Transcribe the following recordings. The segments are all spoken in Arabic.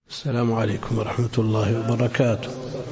السلام عليكم ورحمة الله وبركاته.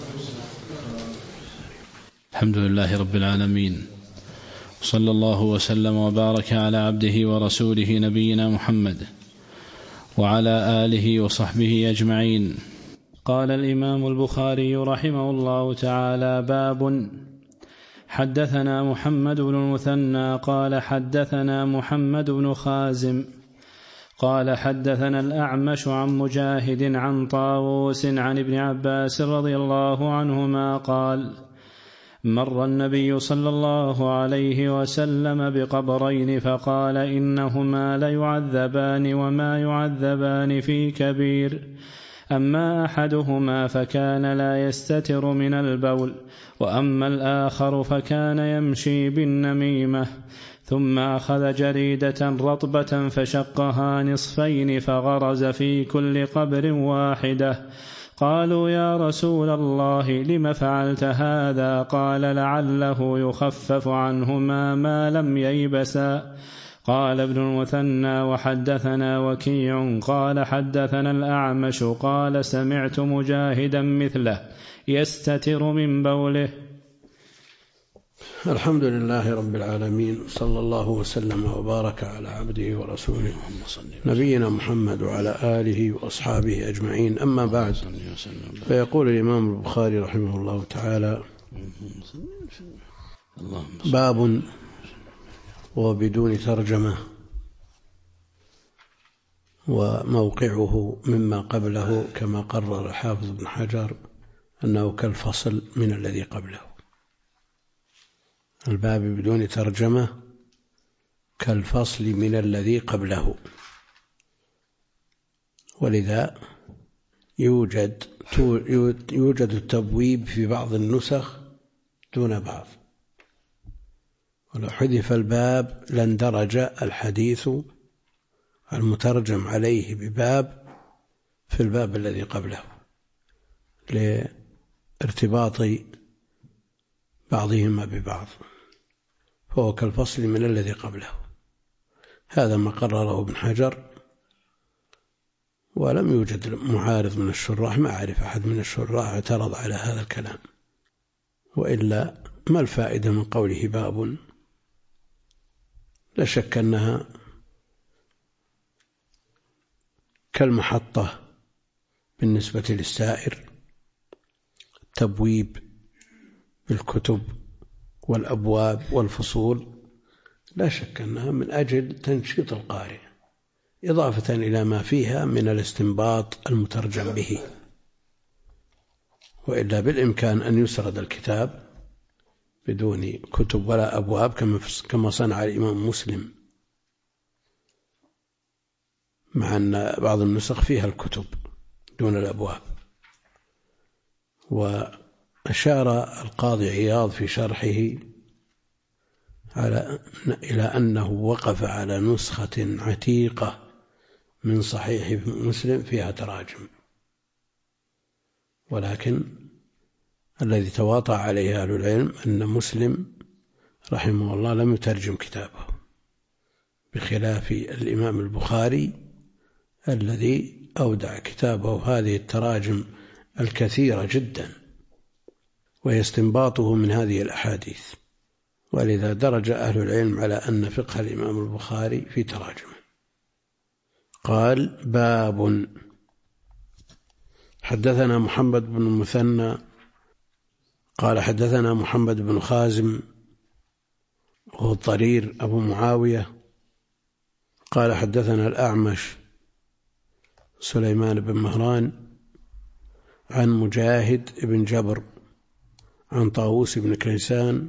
الحمد لله رب العالمين، صلى الله وسلم وبارك على عبده ورسوله نبينا محمد وعلى آله وصحبه أجمعين. قال الإمام البخاري رحمه الله تعالى: باب. حدثنا محمد بن المثنى قال حدثنا محمد بن خازم قال حدثنا الأعمش عن مجاهد عن طاووس عن ابن عباس رضي الله عنهما قال: مر النبي صلى الله عليه وسلم بقبرين فقال: إنهما ليعذبان وما يعذبان في كبير، أما أحدهما فكان لا يستتر من البول، وأما الآخر فكان يمشي بالنميمة. ثم أخذ جريدة رطبة فشقها نصفين فغرز في كل قبر واحدة. قالوا: يا رسول الله لم فعلت هذا؟ قال: لعله يخفف عنهما ما لم ييبسا. قال ابن المثنى: وحدثنا وكيع قال حدثنا الأعمش قال سمعت مجاهدا مثله يستتر من بوله. الحمد لله رب العالمين، صلى الله وسلم وبارك على عبده ورسوله نبينا محمد وعلى آله وأصحابه أجمعين. أما بعد، فيقول الإمام البخاري رحمه الله تعالى: باب، وبدون ترجمة، وموقعه مما قبله كما قرر الحافظ بن حجر أنه كالفصل من الذي قبله. الباب بدون ترجمة كالفصل من الذي قبله، ولذا يوجد التبويب في بعض النسخ دون بعض، ولو حذف الباب لاندرج الحديث المترجم عليه بباب في الباب الذي قبله لارتباط بعضهما ببعض، فهو كالفصل من الذي قبله. هذا ما قرره ابن حجر، ولم يوجد معارض من الشراح، ما أعرف أحد من الشراح اعترض على هذا الكلام. وإلا ما الفائدة من قوله باب؟ لا شك أنها كالمحطة بالنسبة للسائر، التبويب بالكتب والأبواب والفصول، لا شك أنها من أجل تنشيط القارئ، إضافة إلى ما فيها من الاستنباط المترجم به. وإلا بالإمكان أن يسرد الكتاب بدون كتب ولا أبواب كما صنع الإمام مسلم، مع أن بعض النسخ فيها الكتب دون الأبواب. وأشار القاضي عياض في شرحه إلى أنه وقف على نسخة عتيقة من صحيح مسلم فيها تراجم، ولكن الذي تواطأ عليه أهل العلم أن مسلم رحمه الله لم يترجم كتابه، بخلاف الإمام البخاري الذي أودع كتابه هذه التراجم الكثيرة جدا ويستنباطه من هذه الأحاديث. ولذا درج أهل العلم على أن فقه الإمام البخاري في تراجمه. قال: باب. حدثنا محمد بن المثنى قال حدثنا محمد بن خازم وهو الضرير أبو معاوية قال حدثنا الأعمش سليمان بن مهران عن مجاهد بن جبر عن طاووس بن كيسان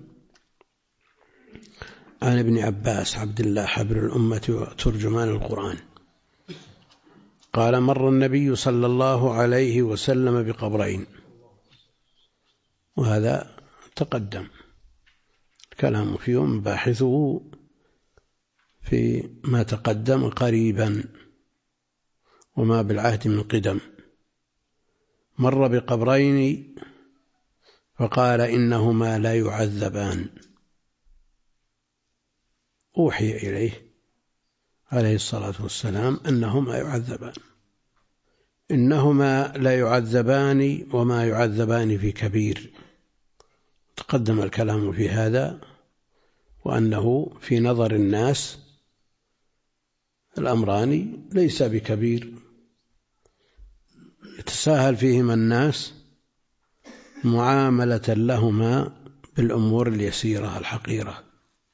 عن ابن عباس عبد الله حبر الأمة وترجمان القرآن قال: مر النبي صلى الله عليه وسلم بقبرين. وهذا تقدم الكلام فيهم، باحثه في ما تقدم قريبا وما بالعهد من قدم. مر بقبرين فقال: إنهما لا يعذبان. أوحي إليه عليه الصلاة والسلام أنهما يعذبان، إنهما لا يعذبان وما يعذبان في كبير. تقدم الكلام في هذا، وأنه في نظر الناس الأمران ليس بكبير يتساهل فيهما الناس معاملة لهما بالأمور اليسيرة الحقيرة،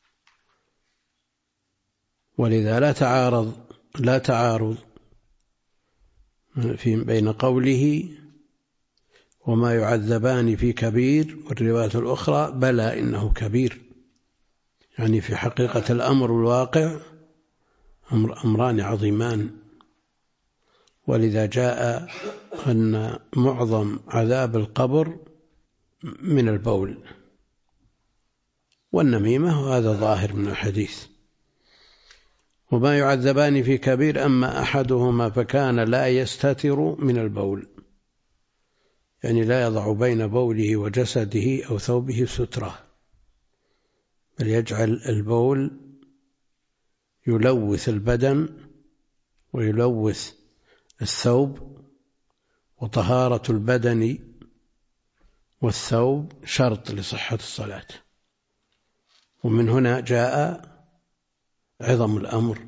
ولذا لا تعارض بين قوله وما يعذبان في كبير والرواية الأخرى بلى إنه كبير، يعني في حقيقة الأمر الواقع أمران عظيمان. ولذا جاء أن معظم عذاب القبر من البول والنميمة، وهذا ظاهر من الحديث. وما يعذبان في كبير، أما أحدهما فكان لا يستتر من البول، يعني لا يضع بين بوله وجسده أو ثوبه سترة، بل يجعل البول يلوث البدن ويلوث الثوب، وطهارة البدن والثوب شرط لصحة الصلاة. ومن هنا جاء عظم الأمر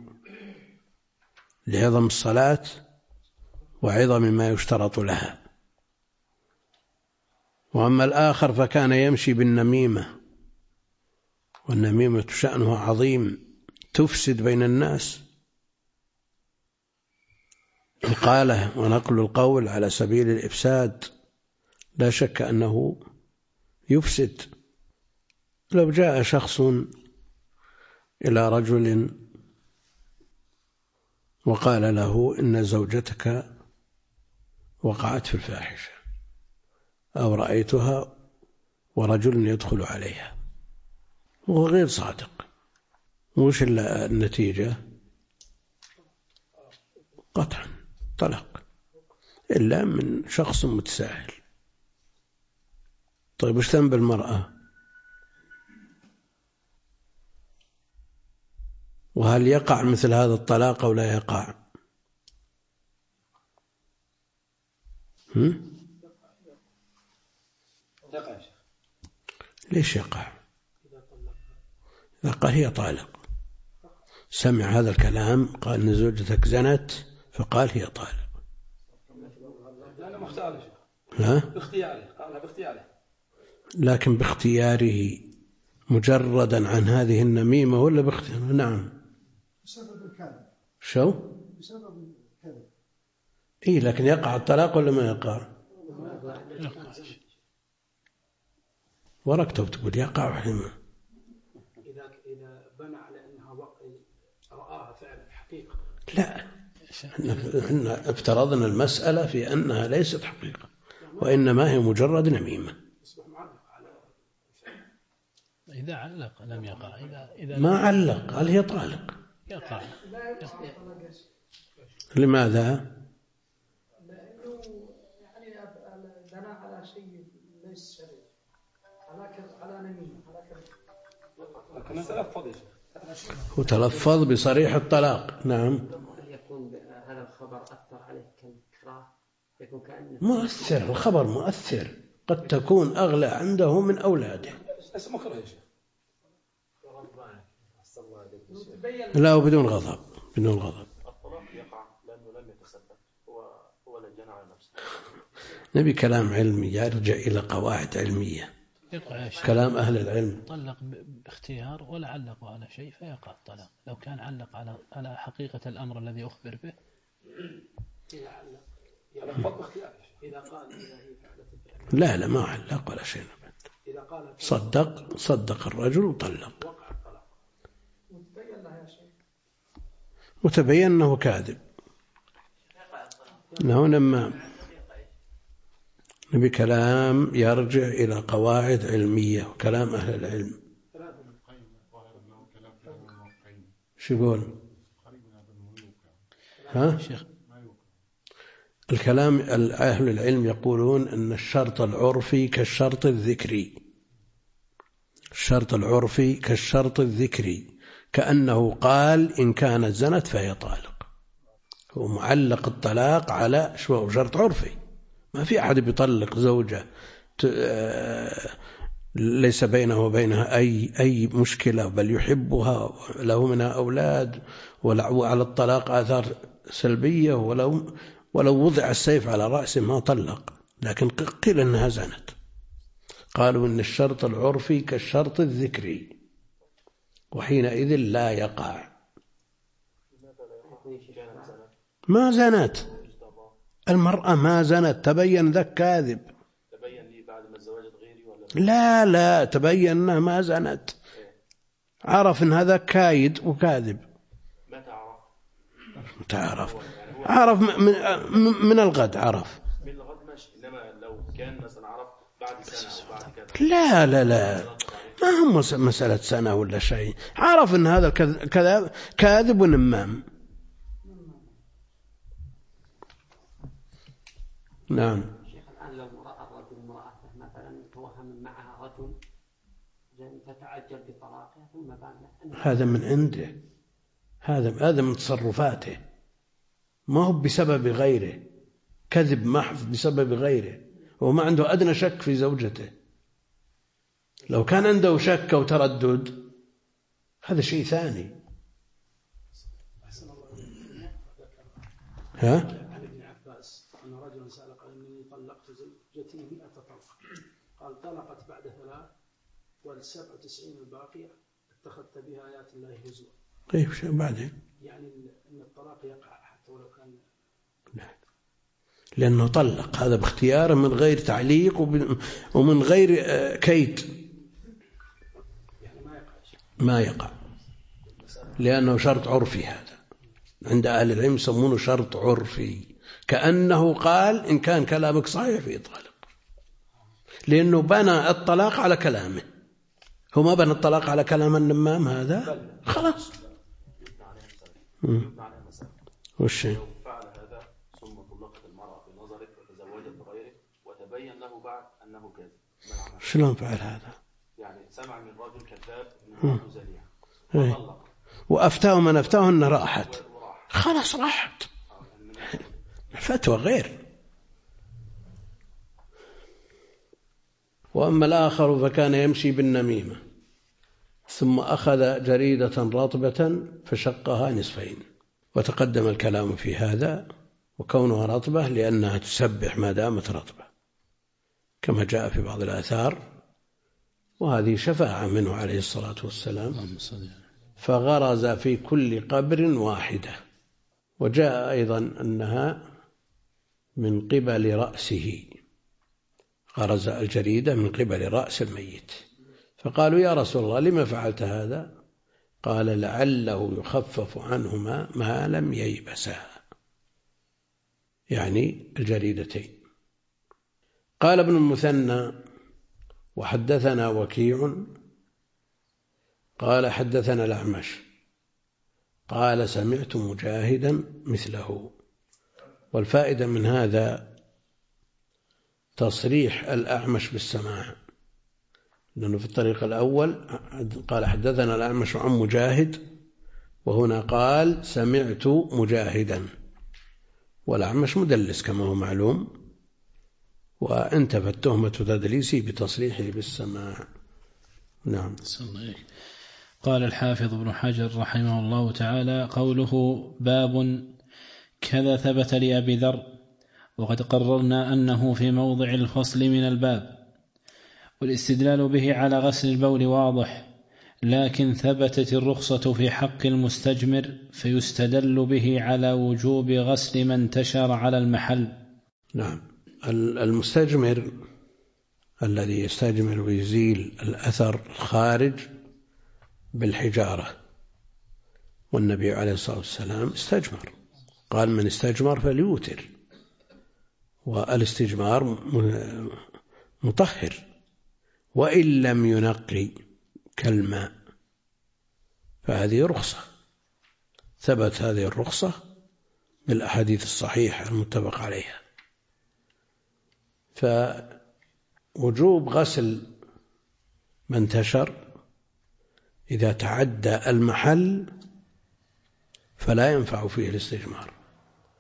لعظم الصلاة وعظم ما يشترط لها. وأما الآخر فكان يمشي بالنميمة، والنميمة شأنها عظيم، تفسد بين الناس، إقالة ونقل القول على سبيل الإفساد لا شك أنه يفسد. لو جاء شخص إلى رجل وقال له إن زوجتك وقعت في الفاحشة أو رأيتها ورجل يدخل عليها، وهو غير صادق، وش النتيجة؟ قطعا طلاق، إلا من شخص متساهل. طيب وش ذنب المرأة؟ وهل يقع مثل هذا الطلاق أو لا يقع؟ ليش يقع؟ إذا قال هي طالق، سمع هذا الكلام، قال إن زوجتك زنت، فقال هي طالق، لا باختياره، قالها باختياره، لكن باختياره مجردا عن هذه النميمة ولا باختياره؟ نعم، بسبب الكذب. شو؟ بسبب الكذب. إيه، لكن يقع الطلاق ولا ما يقع؟ ورقته بتقول يقع حما. إذا بنى على أنها رآها فعلا حقيقة. لا، إحنا افترضنا المسألة في أنها ليست حقيقة، وإنما هي مجرد نميمة. إذا علق لم يقع. إذا ما علق، قال هي طالق، يقع. لماذا؟ لأنه يعني بنى على شيء ليس شرعي، على نميمة، على كذا. هو تلفظ بصريح الطلاق. نعم. هل يكون هذا الخبر أثر عليه كإكراه؟ يكون كأنه مؤثر، الخبر مؤثر، قد تكون أغلى عنده من أولاده. لا، وبدون غضب، بدون غضب. الطلاق يقع لأنه لم يتسبب، هو لا جنى على نفسه. نبي كلام علمي يرجع إلى قواعد علمية، كلام أهل العلم. طلق باختيار ولا علقوا على شيء فيقع الطلاق. لو كان علق على حقيقة الأمر الذي أخبر به، لا ما علق ولا شيء، صدق الرجل وطلق، وتبين أنه كاذب. هنا ما نبي كلام يرجع إلى قواعد علمية وكلام أهل العلم. شو يقول؟ ها؟ الكلام أهل العلم يقولون أن الشرط العرفي كالشرط الذكري، الشرط العرفي كالشرط الذكري، كأنه قال إن كانت زنت فهي طالق، هو معلق الطلاق على شرط عرفي. ما في أحد بيطلق زوجة ليس بينه وبينها أي مشكلة، بل يحبها، له منها أولاد، وعلى الطلاق آثار سلبية، ولو وضع السيف على رأسه ما طلق. لكن قيل أنها زنت. قالوا إن الشرط العرفي كالشرط الذكري، وحينئذ لا يقع. ما زنت المرأة، ما زنت، تبين ذاك كاذب. تبين لي بعد ما تزوجت غيري ولا لا تبين أنها ما زنت، عرف أن هذا كايد وكاذب. متى عرف؟ تعرف عرف من الغد، عرف من الغد ماشي، إنما لو كان مثلا عرف بعد سنة أو بعد كذا. لا ما هم مسألة سنة ولا شيء، عرف أن هذا كاذب ونمام. نعم. شيخ الآن لو رأى الرجل امرأة مثلا توهم معها رجل فتعجل بطلاقها ثم بعد هذا من عنده، هذا من تصرفاته، ما هو بسبب غيره، كذب محض بسبب غيره، وما عنده أدنى شك في زوجته. لو كان عنده شك وتردد هذا شيء ثاني. ها؟ أن رجلا سأل قال إني طلقت زوجتي 100 طلقة، قال طلقت بعد 3 وال97 الباقية اتخذت بها آيات الله هزوا. طيب شو بعدين؟ يعني أن الطلاق يقع حتى ولو كان لا، لأنه طلق هذا باختياره من غير تعليق ومن غير كيد. يعني ما يقع لأنه شرط عرفي. هذا عند أهل العلم يسمونه شرط عرفي، كأنه قال إن كان كلامك صحيح في طالق، لأنه بنى الطلاق على كلامه. هو ما بنى الطلاق على كلام النمام هذا، خلاص. وش لو فعل هذا ثم طلقت المرأة في نظرك وتزوجت بغيرك وتبين له بعد أنه كاذب، شلون فعل هذا؟ يعني سمع من رجل كذاب من زليع وطلق، وأفتاه من أفتاه أنه راحت، خلاص راحت، الفتوى غير. وأما الآخر فكان يمشي بالنميمة ثم أخذ جريدة رطبة فشقها نصفين، وتقدم الكلام في هذا، وكونها رطبة لأنها تسبح ما دامت رطبة كما جاء في بعض الآثار، وهذه شفاعة منه عليه الصلاة والسلام. فغرز في كل قبر واحدة، وجاء أيضا أنها من قبل رأسه، غرز الجريدة من قبل رأس الميت. فقالوا يا رسول الله لما فعلت هذا؟ قال لعله يخفف عنهما ما لم ييبسا، يعني الجريدتين. قال ابن المثنى وحدثنا وكيع قال حدثنا الأعمش قال سمعت مجاهدا مثله. والفائدة من هذا تصريح الأعمش بالسماع، لأنه في الطريق الأول قال حدثنا الأعمش عن مجاهد، وهنا قال سمعت مجاهدا، والأعمش مدلس كما هو معلوم، وانتفت تهمة تدليسه بتصريحه بالسماع. نعم. قال الحافظ ابن حجر رحمه الله تعالى: قوله باب كذا ثبت لأبي ذر، وقد قررنا أنه في موضع الفصل من الباب، والاستدلال به على غسل البول واضح، لكن ثبتت الرخصة في حق المستجمر، فيستدل به على وجوب غسل من انتشر على المحل. نعم. المستجمر الذي يستجمر ويزيل الأثر الخارج بالحجارة، والنبي عليه الصلاة والسلام استجمر، قال من استجمر فليوتر، والاستجمار مطهر وإن لم ينقي كالماء، فهذه رخصة، ثبت هذه الرخصة بالأحاديث الصحيحة المتفق عليها. فوجوب غسل من انتشر إذا تعدى المحل فلا ينفع فيه الاستجمار،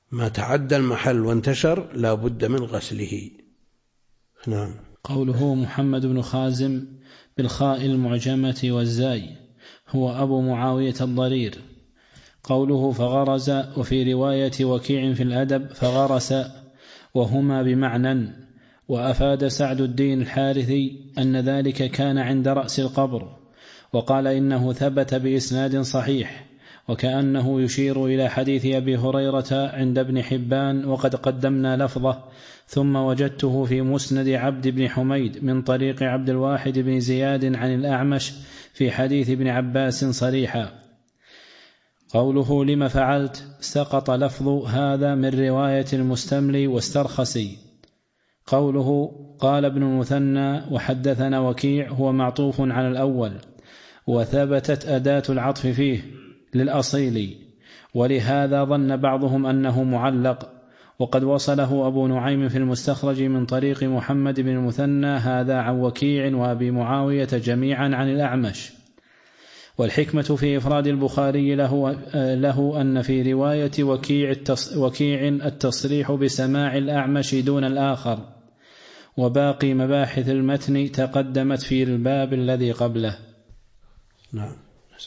ما تعدى المحل وانتشر لا بد من غسله. نعم. قوله محمد بن خازم بالخاء المعجمة والزاي هو أبو معاوية الضرير. قوله فغرز، وفي رواية وكيع في الأدب فغرس، وهما بمعنى. وأفاد سعد الدين الحارثي أن ذلك كان عند رأس القبر، وقال إنه ثبت بإسناد صحيح، وكأنه يشير إلى حديث أبي هريرة عند ابن حبان وقد قدمنا لفظه. ثم وجدته في مسند عبد بن حميد من طريق عبد الواحد بن زياد عن الأعمش في حديث ابن عباس صريحا. قوله لما فعلت سقط لفظ هذا من رواية المستملي واسترخسي. قوله قال ابن المثنى وحدثنا وكيع هو معطوف على الأول، وثبتت أداة العطف فيه للأصيل، ولهذا ظن بعضهم أنه معلق، وقد وصله أبو نعيم في المستخرج من طريق محمد بن المثنى هذا عن وكيع وأبي معاوية جميعا عن الأعمش. والحكمة في إفراد البخاري له أن في رواية وكيع التصريح بسماع الأعمش دون الآخر، وباقي مباحث المتن تقدمت في الباب الذي قبله. نعم.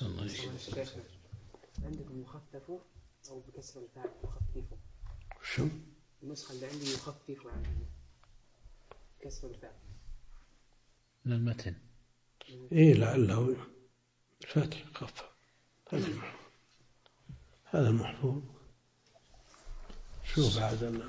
عندكم يخفف أو بكسر الفاء يخففه؟ شو؟ النسخة اللي عندي يخفف عنه كسر الفاء للمتن. إيه لعله الفاتح خفف. هذا المحفوظ. شو بعد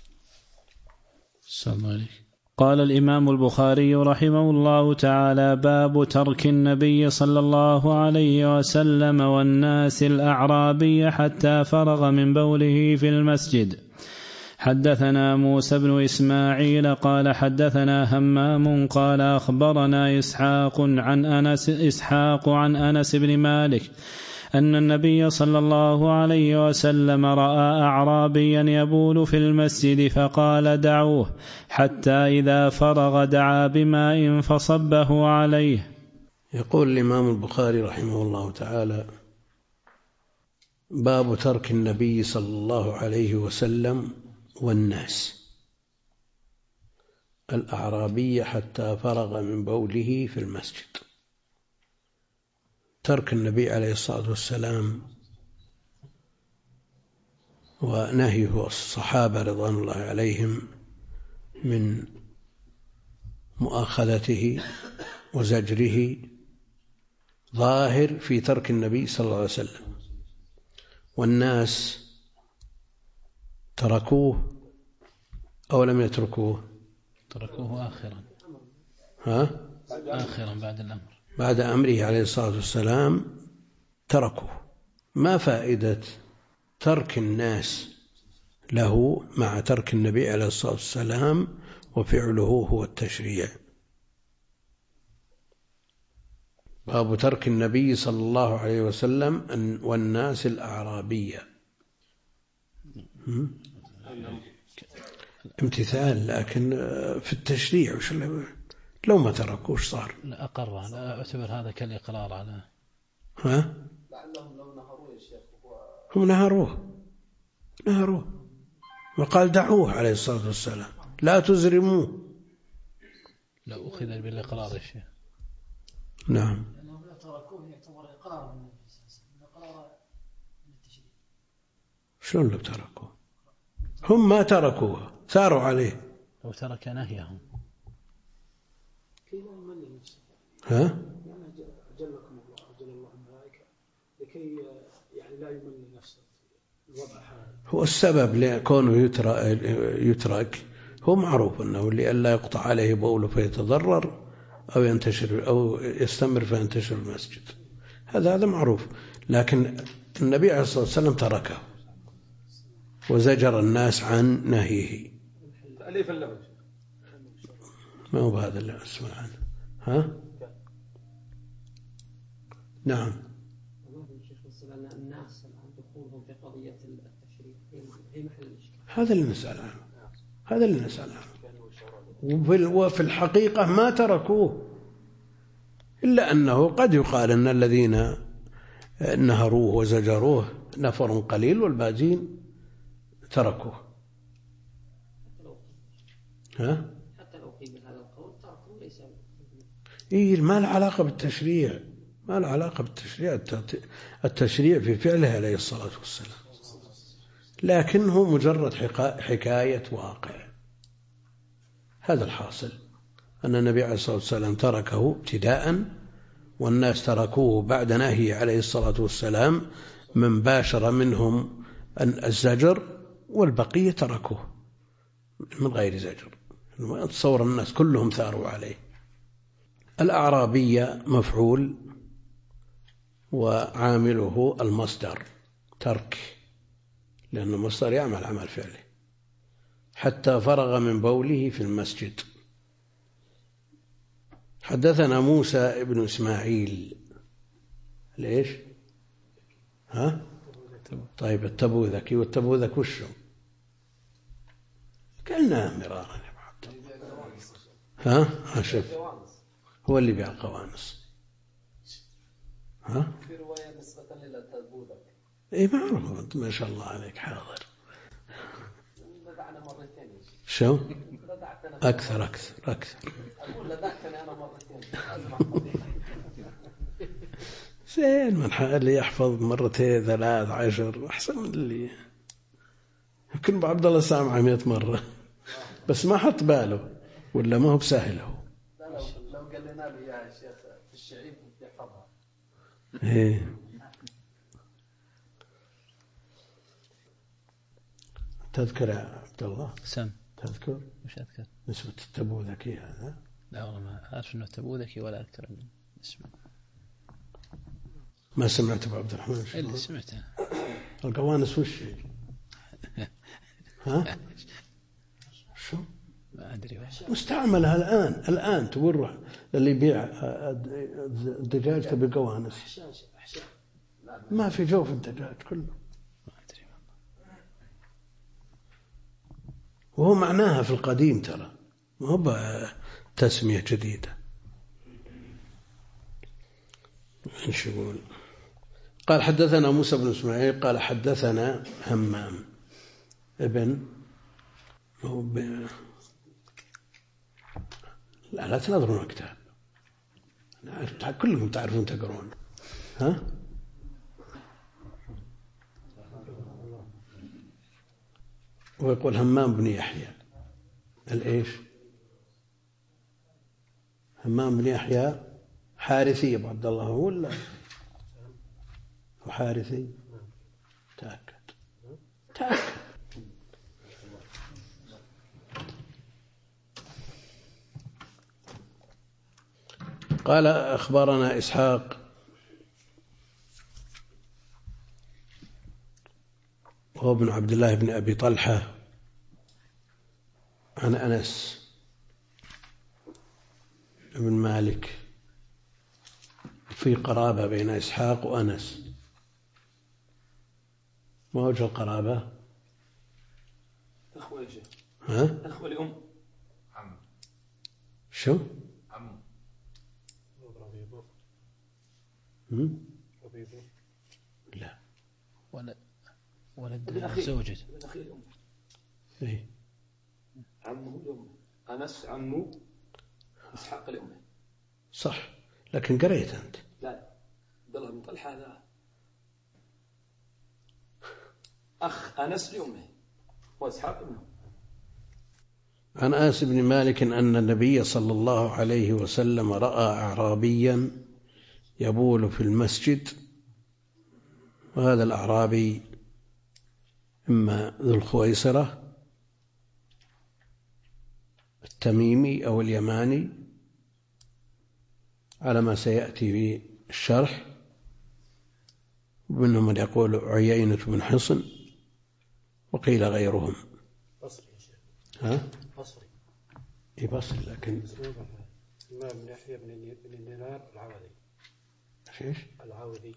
السلام عليكم. قال الإمام البخاري رحمه الله تعالى: باب ترك النبي صلى الله عليه وسلم والناس الأعرابي حتى فرغ من بوله في المسجد. حدثنا موسى بن إسماعيل قال حدثنا همام قال أخبرنا إسحاق عن أنس بن مالك أن النبي صلى الله عليه وسلم رأى أعرابيا يبول في المسجد فقال دعوه، حتى إذا فرغ دعا بماء فصبه عليه. يقول الإمام البخاري رحمه الله تعالى: باب ترك النبي صلى الله عليه وسلم والناس الأعرابي حتى فرغ من بوله في المسجد. ترك النبي عليه الصلاة والسلام ونهيه الصحابة رضوان الله عليهم من مؤاخذته وزجره ظاهر في ترك النبي صلى الله عليه وسلم، والناس تركوه أو لم يتركوه؟ تركوه آخرا. آخرا بعد الأمر، بعد أمره عليه الصلاة والسلام تركوه. ما فائدة ترك الناس له مع ترك النبي عليه الصلاة والسلام وفعله هو التشريع؟ باب ترك النبي صلى الله عليه وسلم والناس الأعرابية. امتثال، لكن في التشريع وش لو ما تركوش صار؟ لا أقر، لا أعتبر هذا كالإقرار على لعلهم لو نهروه يا شيخ. هم نهروه وقال دعوه عليه الصلاة والسلام، لا تزرموه. لا أخذ بالإقرار يا شيخ. نعم. لأنهم لا تركوه يعتبر إقرار من الإقرار من التشريع. شلون لو تركوه؟ هم ما تركوه، ساروا عليه. لو ترك نهيهم كي لا يمل نفسه. يعني أجلكم الله أجل الله الملائكة لكي يعني لا يمل نفسه الوضع حال. هو السبب لكونه يترك هو معروف أنه لئلا يقطع عليه بوله فيتضرر أو ينتشر أو يستمر فينتشر المسجد، هذا معروف. لكن النبي عليه الصلاة والسلام تركه وزجر الناس عن نهيه. تأليف اللغة ما هو هذا اللي أسمع عنه. نعم. الناس الآن دخولهم في قضية التشريع هي محل الإشكال. هذا اللي نسأل عنه. وفي الحقيقة ما تركوه، إلا أنه قد يقال أن الذين نهروه وزجروه نفر قليل، والباقين تركوه. ها؟ حتى لو قيل هذا القول تركوا ليس ما له علاقة بالتشريع، ما له علاقة بالتشريع. التشريع في فعله عليه الصلاة والسلام، لكنه مجرد حكاية واقع. هذا الحاصل، أن النبي عليه الصلاة والسلام تركه ابتداء، والناس تركوه بعد نهيه عليه الصلاة والسلام من باشر منهم الزجر، والبقية تركوه من غير زجر. تصور الناس كلهم ثاروا عليه. الأعرابية مفعول وعامله المصدر ترك، لأن المصدر يعمل عمل فعله. حتى فرغ من بوله في المسجد. حدثنا موسى ابن إسماعيل. ليش؟ ها؟ طيب التبوذكي، والتبوذك وشو؟ قلنا مرارا يا عبد الله. ها؟ شوف، هو اللي بيع القوانص. ها؟ في رواية نسبة للتبوذك. اي معروف، ما شاء الله عليك حاضر. لدعنا مرتين. شو؟ أكثر. أقول لدعتني أنا مرتين. زين، من اللي يحفظ مرتين 13 أحسن من اللي يمكن أبو عبد الله سامعه 100 مرة بس ما حط باله، ولا ما هو بسهل هو. لو قال لنا لي يا شيخ في الشعيب يحفظها. إيه. تذكر يا عبد الله؟ سم. تذكر؟ مش أذكر نسبة التبوذكي هذا؟ لا والله ما أعرف إنه تبوذكي ولا أذكر من اسمه. ما سمعت أبو عبد الرحمن؟ اللي سمعته القوانص وش ها؟ شو؟ ما أدري والله. مستعملة الآن تقول روح اللي يبيع الدجاج تبي قوانص، ما في جو في الدجاج كله. ما أدري والله. وهو معناها في القديم ترى، ما هو تسمية جديدة. إيش يقول؟ قال حدثنا موسى بن إسماعيل قال حدثنا همام ابن لا تنظرون الكتاب، كلكم تعرفون تقرون. ها؟ ويقول همام بن يحيى الإيش؟ همام بن يحيى حارثي أبو عبد الله ولا حارثي؟ تأكد. قال أخبرنا إسحاق وهو ابن عبد الله بن أبي طلحة عن أنس بن مالك. في قرابة بين إسحاق وأنس. ما وجه القرابة؟ أخوة يا شيخ. ها؟ أخوة لأم. عم. شو؟ عم. لا. ولد زوجة. الأخير أم. إيه. عمه لأمه. أنس عمه إسحاق لأمه. صح، لكن قريت أنت. لا، عبد الله بن طلحة هذا أخ أنس لأمه وإسحاق لأمه. عن أنس بن مالك أن النبي صلى الله عليه وسلم رأى أعرابيا يبول في المسجد، وهذا الأعرابي إما ذو الخويصرة التميمي أو اليماني على ما سيأتي في الشرح، ومنهم من يقول عيينة بن حصن وقيل غيرهم. بصري يا شيخ. ها؟ بصري. إيه بصري، لكن إمام بن يحيى بن النار العوذي. إيش؟ العوذي.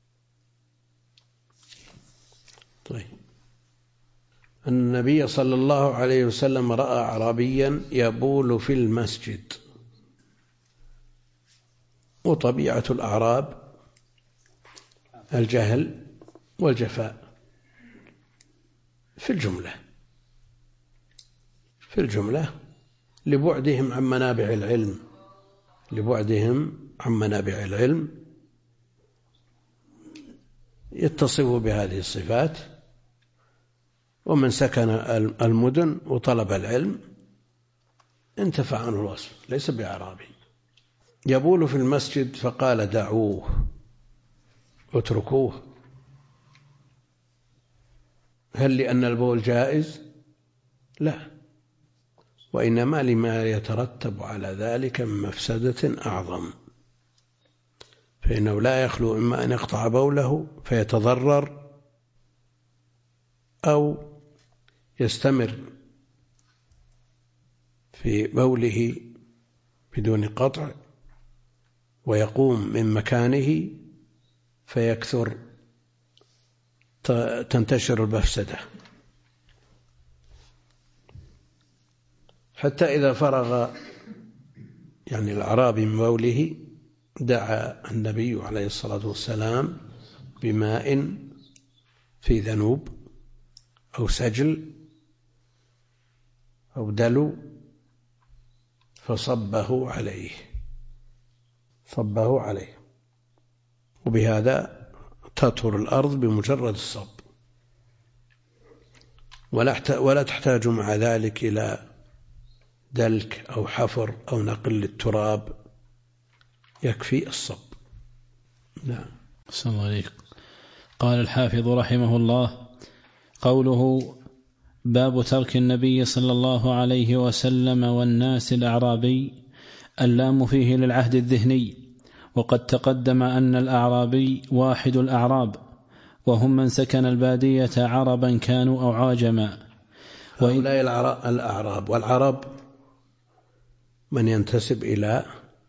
طيب. النبي صلى الله عليه وسلم رأى أعرابيا يبول في المسجد. وطبيعة الأعراب الجهل والجفاء، في الجملة لبعدهم عن منابع العلم يتصف بهذه الصفات. ومن سكن المدن وطلب العلم انتفع عنه الوصف، ليس بأعرابي. يبول في المسجد فقال دعوه اتركوه. هل لأن البول جائز؟ لا، وإنما لما يترتب على ذلك من مفسدة أعظم، فإنه لا يخلو إما أن يقطع بوله فيتضرر، أو يستمر في بوله بدون قطع ويقوم من مكانه فيكثر، تنتشر المفسدة، حتى إذا فرغ الأعرابي من بوله دعا النبي عليه الصلاة والسلام بماء في ذنوب أو سجل أو دلو فصبه عليه، وبهذا تطهر الأرض بمجرد الصب، ولا تحتاج مع ذلك إلى دلك أو حفر أو نقل التراب، يكفي الصب. نعم. صلى الله عليك. قال الحافظ رحمه الله: قوله باب ترك النبي صلى الله عليه وسلم والناس الأعرابي، اللام فيه للعهد الذهني، وقد تقدم أن الأعرابي واحد الأعراب، وهم من سكن البادية عربا كانوا أو عاجما. هؤلاء الأعراب، والعرب من ينتسب إلى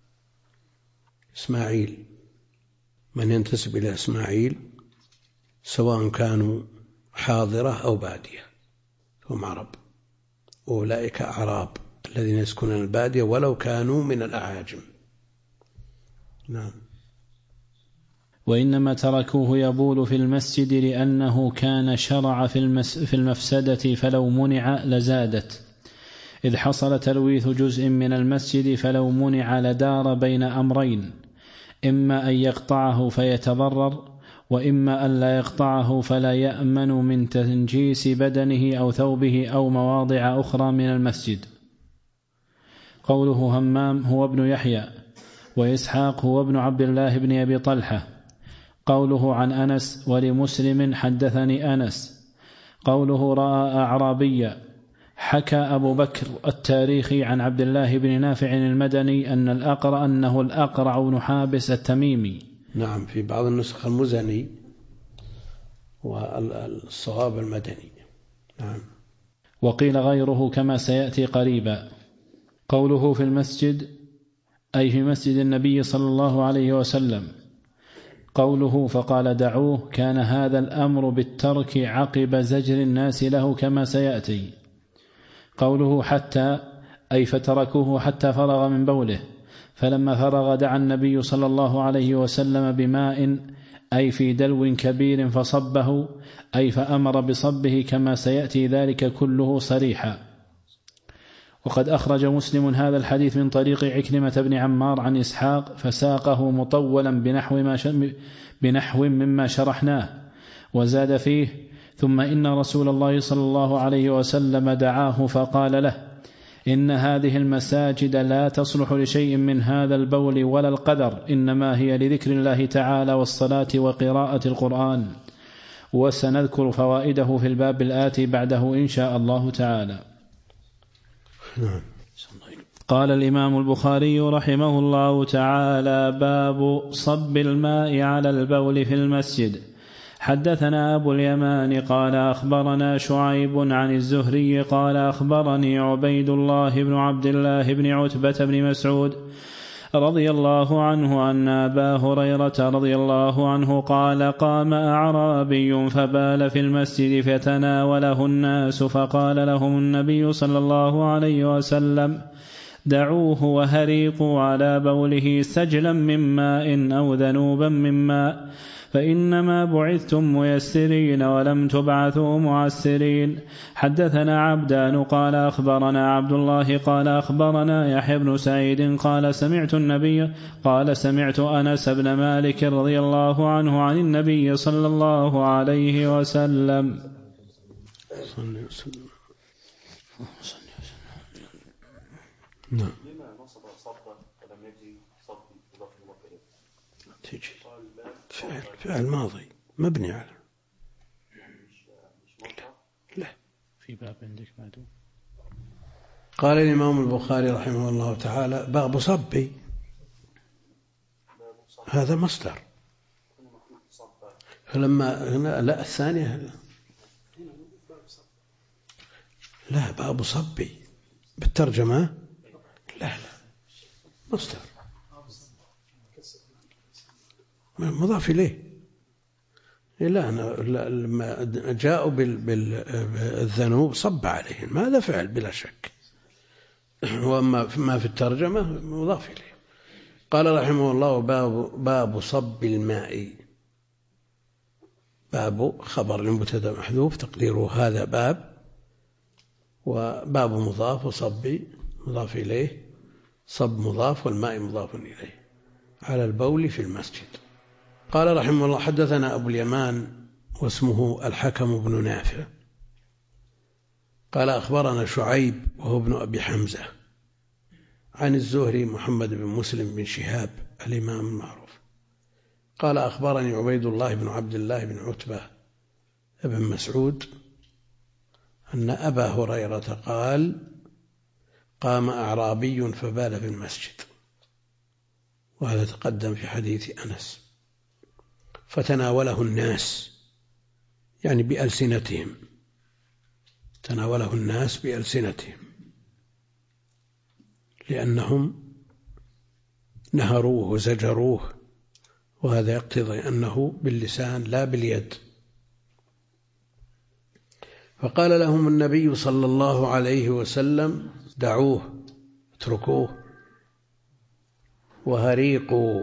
إسماعيل، سواء كانوا حاضرة أو بادية هم عرب. أولئك أعراب الذين يسكنون البادية ولو كانوا من الأعاجم. نعم. وإنما تركوه يبول في المسجد لأنه كان شرع في المفسدة، فلو منع لزادت، إذ حصل تلويث جزء من المسجد، فلو منع لدار بين أمرين: إما أن يقطعه فيتضرر، وإما أن لا يقطعه فلا يأمن من تنجيس بدنه أو ثوبه أو مواضع أخرى من المسجد. قوله همام هو ابن يحيى، وإسحاق هو ابن عبد الله بن أبي طلحة. قوله عن أنس: ولمسلم حدثني أنس. قوله رأى أعرابيا، حكى أبو بكر التاريخي عن عبد الله بن نافع المدني أنه الأقرع بن حابس التميمي. نعم، في بعض النسخ المزني والصواب المدني. نعم. وقيل غيره كما سيأتي قريبا. قوله في المسجد أي في مسجد النبي صلى الله عليه وسلم. قوله فقال دعوه، كان هذا الأمر بالترك عقب زجر الناس له كما سيأتي. قوله حتى أي فتركوه حتى فرغ من بوله، فلما فرغ دعا النبي صلى الله عليه وسلم بماء أي في دلو كبير فصبه، أي فأمر بصبه كما سيأتي ذلك كله صريحا. وقد أخرج مسلم هذا الحديث من طريق عكرمة بن عمار عن إسحاق، فساقه مطولا بنحو مما شرحناه، وزاد فيه: ثم إن رسول الله صلى الله عليه وسلم دعاه فقال له: إن هذه المساجد لا تصلح لشيء من هذا البول ولا القدر، إنما هي لذكر الله تعالى والصلاة وقراءة القرآن. وسنذكر فوائده في الباب الآتي بعده إن شاء الله تعالى. قال الإمام البخاري رحمه الله تعالى: باب صب الماء على البول في المسجد. حدثنا أبو اليمان قال أخبرنا شعيب عن الزهري قال أخبرني عبيد الله بن عبد الله بن عتبة بن مسعود رضي الله عنه أن أبا هريرة رضي الله عنه قال: قام أعرابي فبال في المسجد فتناوله الناس، فقال لهم النبي صلى الله عليه وسلم: دعوه وهريقوا على بوله سجلا من ماء أو ذنوبا من ماء، فإنما بعثتم ميسرين ولم تبعثوا معسرين. حدثنا عبدان قال أخبرنا عبد الله قال أخبرنا يحيى بن سعيد قال سمعت أنس بن مالك رضي الله عنه عن النبي صلى الله عليه وسلم. نعم. لما نصب صبا ولم يجي صب بضبط الموكل؟ تجي فعل ماضي مبني على لا في باب عندك معدوم. قال الإمام البخاري رحمه الله تعالى باب صبي، هذا مصدر. فلما هنا لا الثانية لا باب صبي بالترجمة لا مصدر مضاف إليه. لا لما جاءوا بالذنوب صب عليهم، هذا فعل بلا شك، وأما ما في الترجمة مضاف إليه. قال رحمه الله باب صب الماء. باب خبر لمبتدا محذوف تقديره هذا باب، وباب مضاف وصبي مضاف إليه، صب مضاف والماء مضاف إليه، على البول في المسجد. قال رحمه الله حدثنا أبو اليمان واسمه الحكم بن نافع قال أخبرنا شعيب وهو ابن أبي حمزة عن الزهري محمد بن مسلم بن شهاب الإمام المعروف قال أخبرني عبيد الله بن عبد الله بن عتبة بن مسعود أن أبا هريرة قال قام أعرابي فبال في المسجد، وهذا تقدم في حديث أنس، فتناوله الناس يعني بألسنتهم، تناوله الناس بألسنتهم لأنهم نهروه وزجروه، وهذا يقتضي أنه باللسان لا باليد. فقال لهم النبي صلى الله عليه وسلم دعوه اتركوه وهريقوا،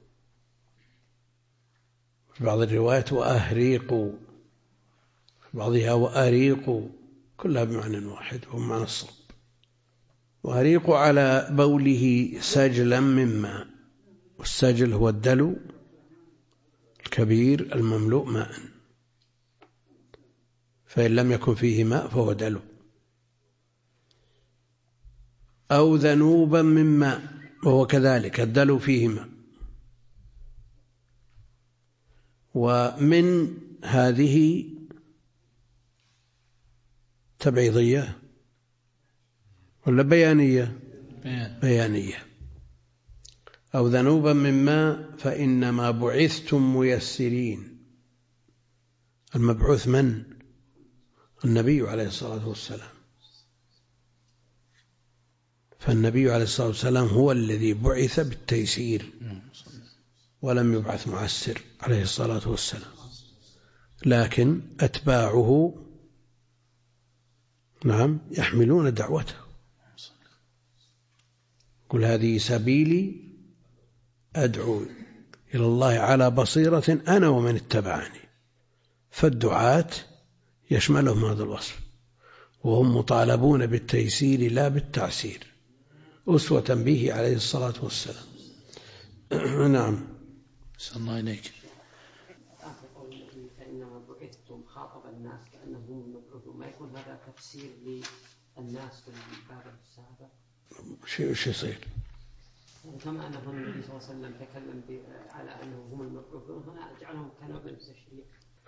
في بعض الروايات وأهريقوا، في بعضها وأريقوا، كلها بمعنى واحد وهم معنى الصب. وأريقوا على بوله سجلا من ماء، والسجل هو الدلو الكبير المملوء ماء، فإن لم يكن فيه ماء فهو دلو. أو ذنوبا من ماء، وهو كذلك الدلو فيه ماء. ومن هذه تبعيضية ولا بيانية؟ بيانية. أو ذنوبا من ماء فإنما بعثتم ميسرين. المبعوث من؟ النبي عليه الصلاة والسلام، فالنبي عليه الصلاة والسلام هو الذي بعث بالتيسير ولم يبعث معسر عليه الصلاة والسلام، لكن أتباعه نعم يحملون دعوته. قل هذه سبيلي أدعو إلى الله على بصيرة أنا ومن اتبعني. فالدعاة يشملهم هذا الوصف، وهم مطالبون بالتيسير لا بالتعسير، أسوة به عليه الصلاة والسلام. نعم. صلى الله عليك. فإنما بعثتم خاطب الناس كأنهم المبعوثون، ما يكون هذا تفسير للناس في الباب السابق؟ شو يصير؟ كما أنه النبي صلى الله عليه وسلم تكلم على أنهم هم المبعوثون، هنا جعلهم كنوع من التشريع.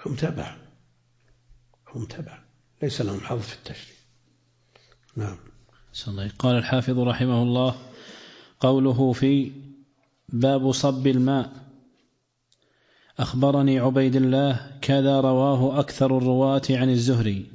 هم تبع ليس لهم حظ في التشريع. نعم. قال الحافظ رحمه الله قوله في باب صب الماء: أخبرني عبيد الله كذا رواه أكثر الرواة عن الزهري.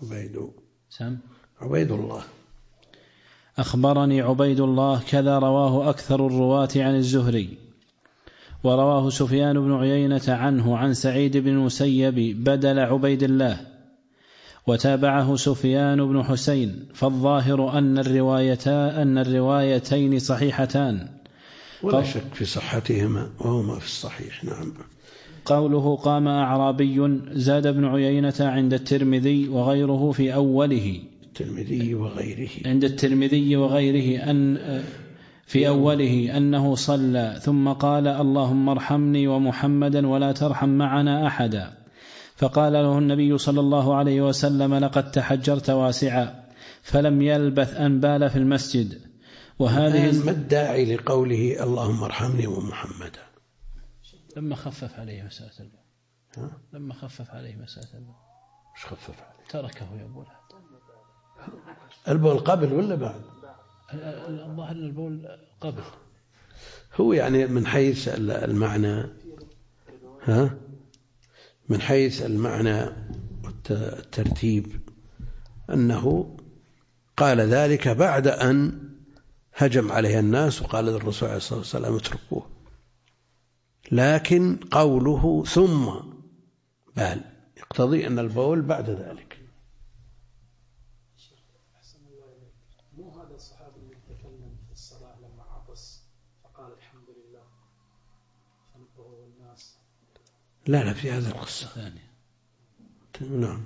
عبيد الله. أخبرني عبيد الله كذا رواه أكثر الرواة عن الزهري. ورواه سفيان بن عيينة عنه عن سعيد بن المسيب بدل عبيد الله، وتابعه سفيان بن حسين. فالظاهر أن الروايتين صحيحتان، ولا شك في صحتهما وهما في الصحيح. نعم. قوله قام أعرابي زاد ابن عيينة عند الترمذي وغيره في أوله عند الترمذي وغيره أن في أوله أنه صلى ثم قال اللهم ارحمني ومحمدا ولا ترحم معنا أحدا، فقال له النبي صلى الله عليه وسلم لقد تحجرت واسعا، فلم يلبث أن بال في المسجد. وهذه ما الداعي لقوله اللهم ارحمني ومحمدا لما خفف عليه مسألة البول. لما خفف عليه مسألة البول. مش خفف عليه، تركه يقول البول قبل ولا بعد؟ الظاهر البول قبل. هو يعني من حيث المعنى، من حيث المعنى والترتيب أنه قال ذلك بعد أن هجم عليه الناس وقال للرسول عليه الصلاة والسلام اتركوه، لكن قوله ثم بال يقتضي أن البول بعد ذلك. مو هذا الصحابي اللي تكلم في الصلاة لما عطس فقال الحمد لله فنبهه الناس؟ لا في هذا القصة ثانية. نعم.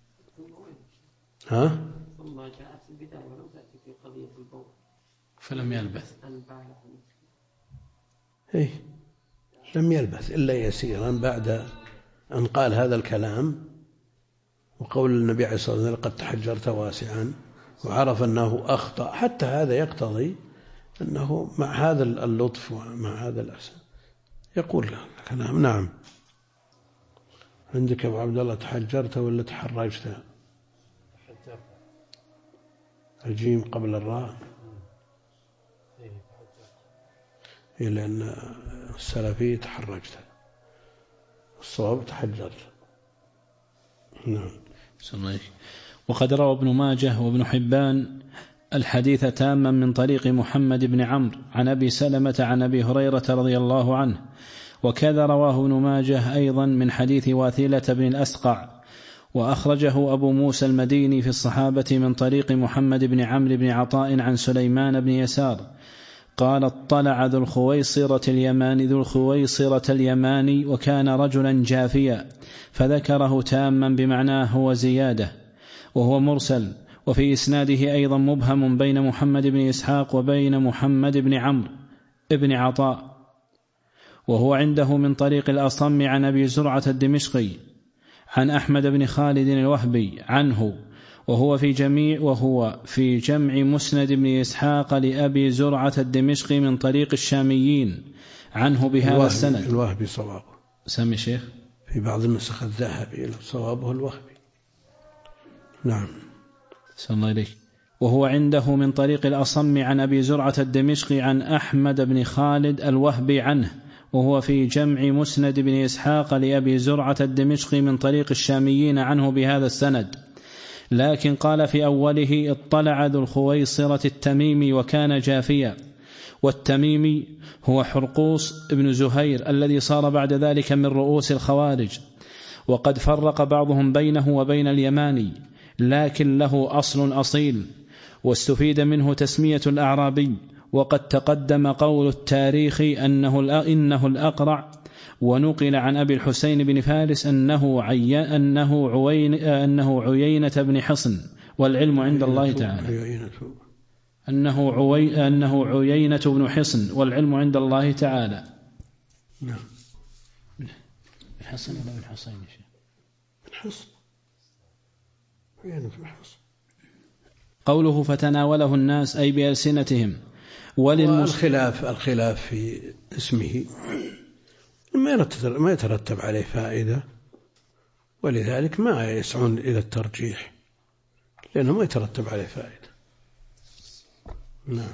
ثم جاءت البداية ولو تأتي في قضية البول فلم يلبث. لم يلبث إلا يسيرا بعد أن قال هذا الكلام، وقول النبي عليه الصلاة والسلام لقد تحجرت واسعا، وعرف أنه أخطأ. حتى هذا يقتضي أنه مع هذا اللطف ومع هذا الأسى يقول كلام. نعم. عندك أبو عبد الله تحجرت ولا تحرجت؟ الجيم قبل الراء، لأن السلفي تحرجت، الصواب تحجرت. نعم. وقد روى ابن ماجه وابن حبان الحديث تاما من طريق محمد بن عمرو عن أبي سلمة عن أبي هريرة رضي الله عنه، وكذا رواه ابن ماجه أيضا من حديث واثلة بن الأسقع، وأخرجه أبو موسى المديني في الصحابة من طريق محمد بن عمرو بن عطاء عن سليمان بن يسار قال اطلع ذو الخويصرة اليماني وكان رجلا جافيا، فذكره تاما بمعناه وزيادة، وهو مرسل، وفي إسناده أيضا مبهم بين محمد بن إسحاق وبين محمد بن عمرو ابن عطاء، وهو عنده من طريق الأصم عن أبي زرعة الدمشقي عن أحمد بن خالد الوهبي عنه، وهو في جمع مسند بن إسحاق لأبي زرعة الدمشقي من طريق الشاميين عنه بهذا السند. الوهبي صوابه سامي شيخ في بعض النسخ الذهبي صوابه الوهبي. نعم. صلى الله عليه. وهو عنده من طريق الأصم عن أبي زرعة الدمشقي عن أحمد بن خالد الوهبي عنه، وهو في جمع مسند بن إسحاق لأبي زرعة الدمشقي من طريق الشاميين عنه بهذا السند، لكن قال في أوله اطلع ذو الخويصرة التميمي وكان جافيا. والتميمي هو حرقوس ابن زهير الذي صار بعد ذلك من رؤوس الخوارج، وقد فرق بعضهم بينه وبين اليماني، لكن له أصل أصيل، واستفيد منه تسمية الأعرابي. وقد تقدم قول التاريخ إنه الأقرع، ونقل عن أبي الحسين بن فارس أنه عيينة بن حصن، والعلم عند الله تعالى. أنه عيينة بن حصن، والعلم عند الله تعالى. نعم. بن حصن ولا بن حصين؟ بن حصن. عيينة بن حصن. قوله فتناوله الناس أي بألسنتهم. الخلاف في اسمه ما يترتب عليه فائدة، ولذلك ما يسعون إلى الترجيح لأنه ما يترتب عليه فائدة. نعم.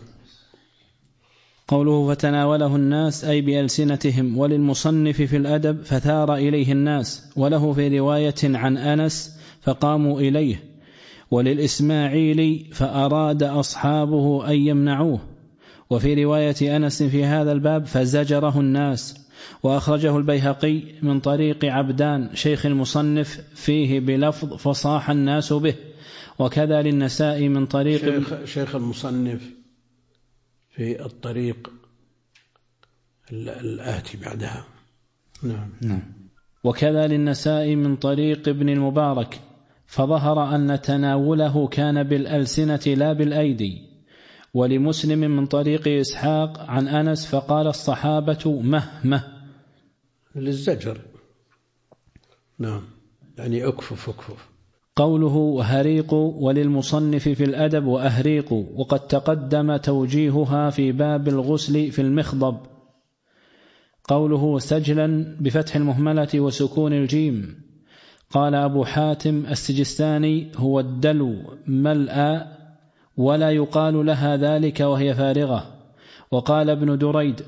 قوله فتناوله الناس أي بألسنتهم. وللمصنف في الأدب فثار إليه الناس، وله في رواية عن أنس فقاموا إليه، وللإسماعيلي فأراد أصحابه أن يمنعوه، وفي رواية أنس في هذا الباب فزجره الناس. وأخرجه البيهقي من طريق عبدان شيخ المصنف فيه بلفظ فصاح الناس به، وكذا للنسائي من طريق شيخ المصنف في الطريق الآتي بعدها. نعم. وكذا للنسائي من طريق ابن المبارك، فظهر أن تناوله كان بالألسنة لا بالأيدي. ولمسلم من طريق إسحاق عن أنس فقال الصحابة مه للزجر. نعم، يعني أكفف. قوله هريق وللمصنف في الأدب وأهريق، وقد تقدم توجيهها في باب الغسل في المخضب. قوله سجلا بفتح المهملة وسكون الجيم. قال أبو حاتم السجستاني هو الدلو ملأ ولا يقال لها ذلك وهي فارغة. وقال ابن دريد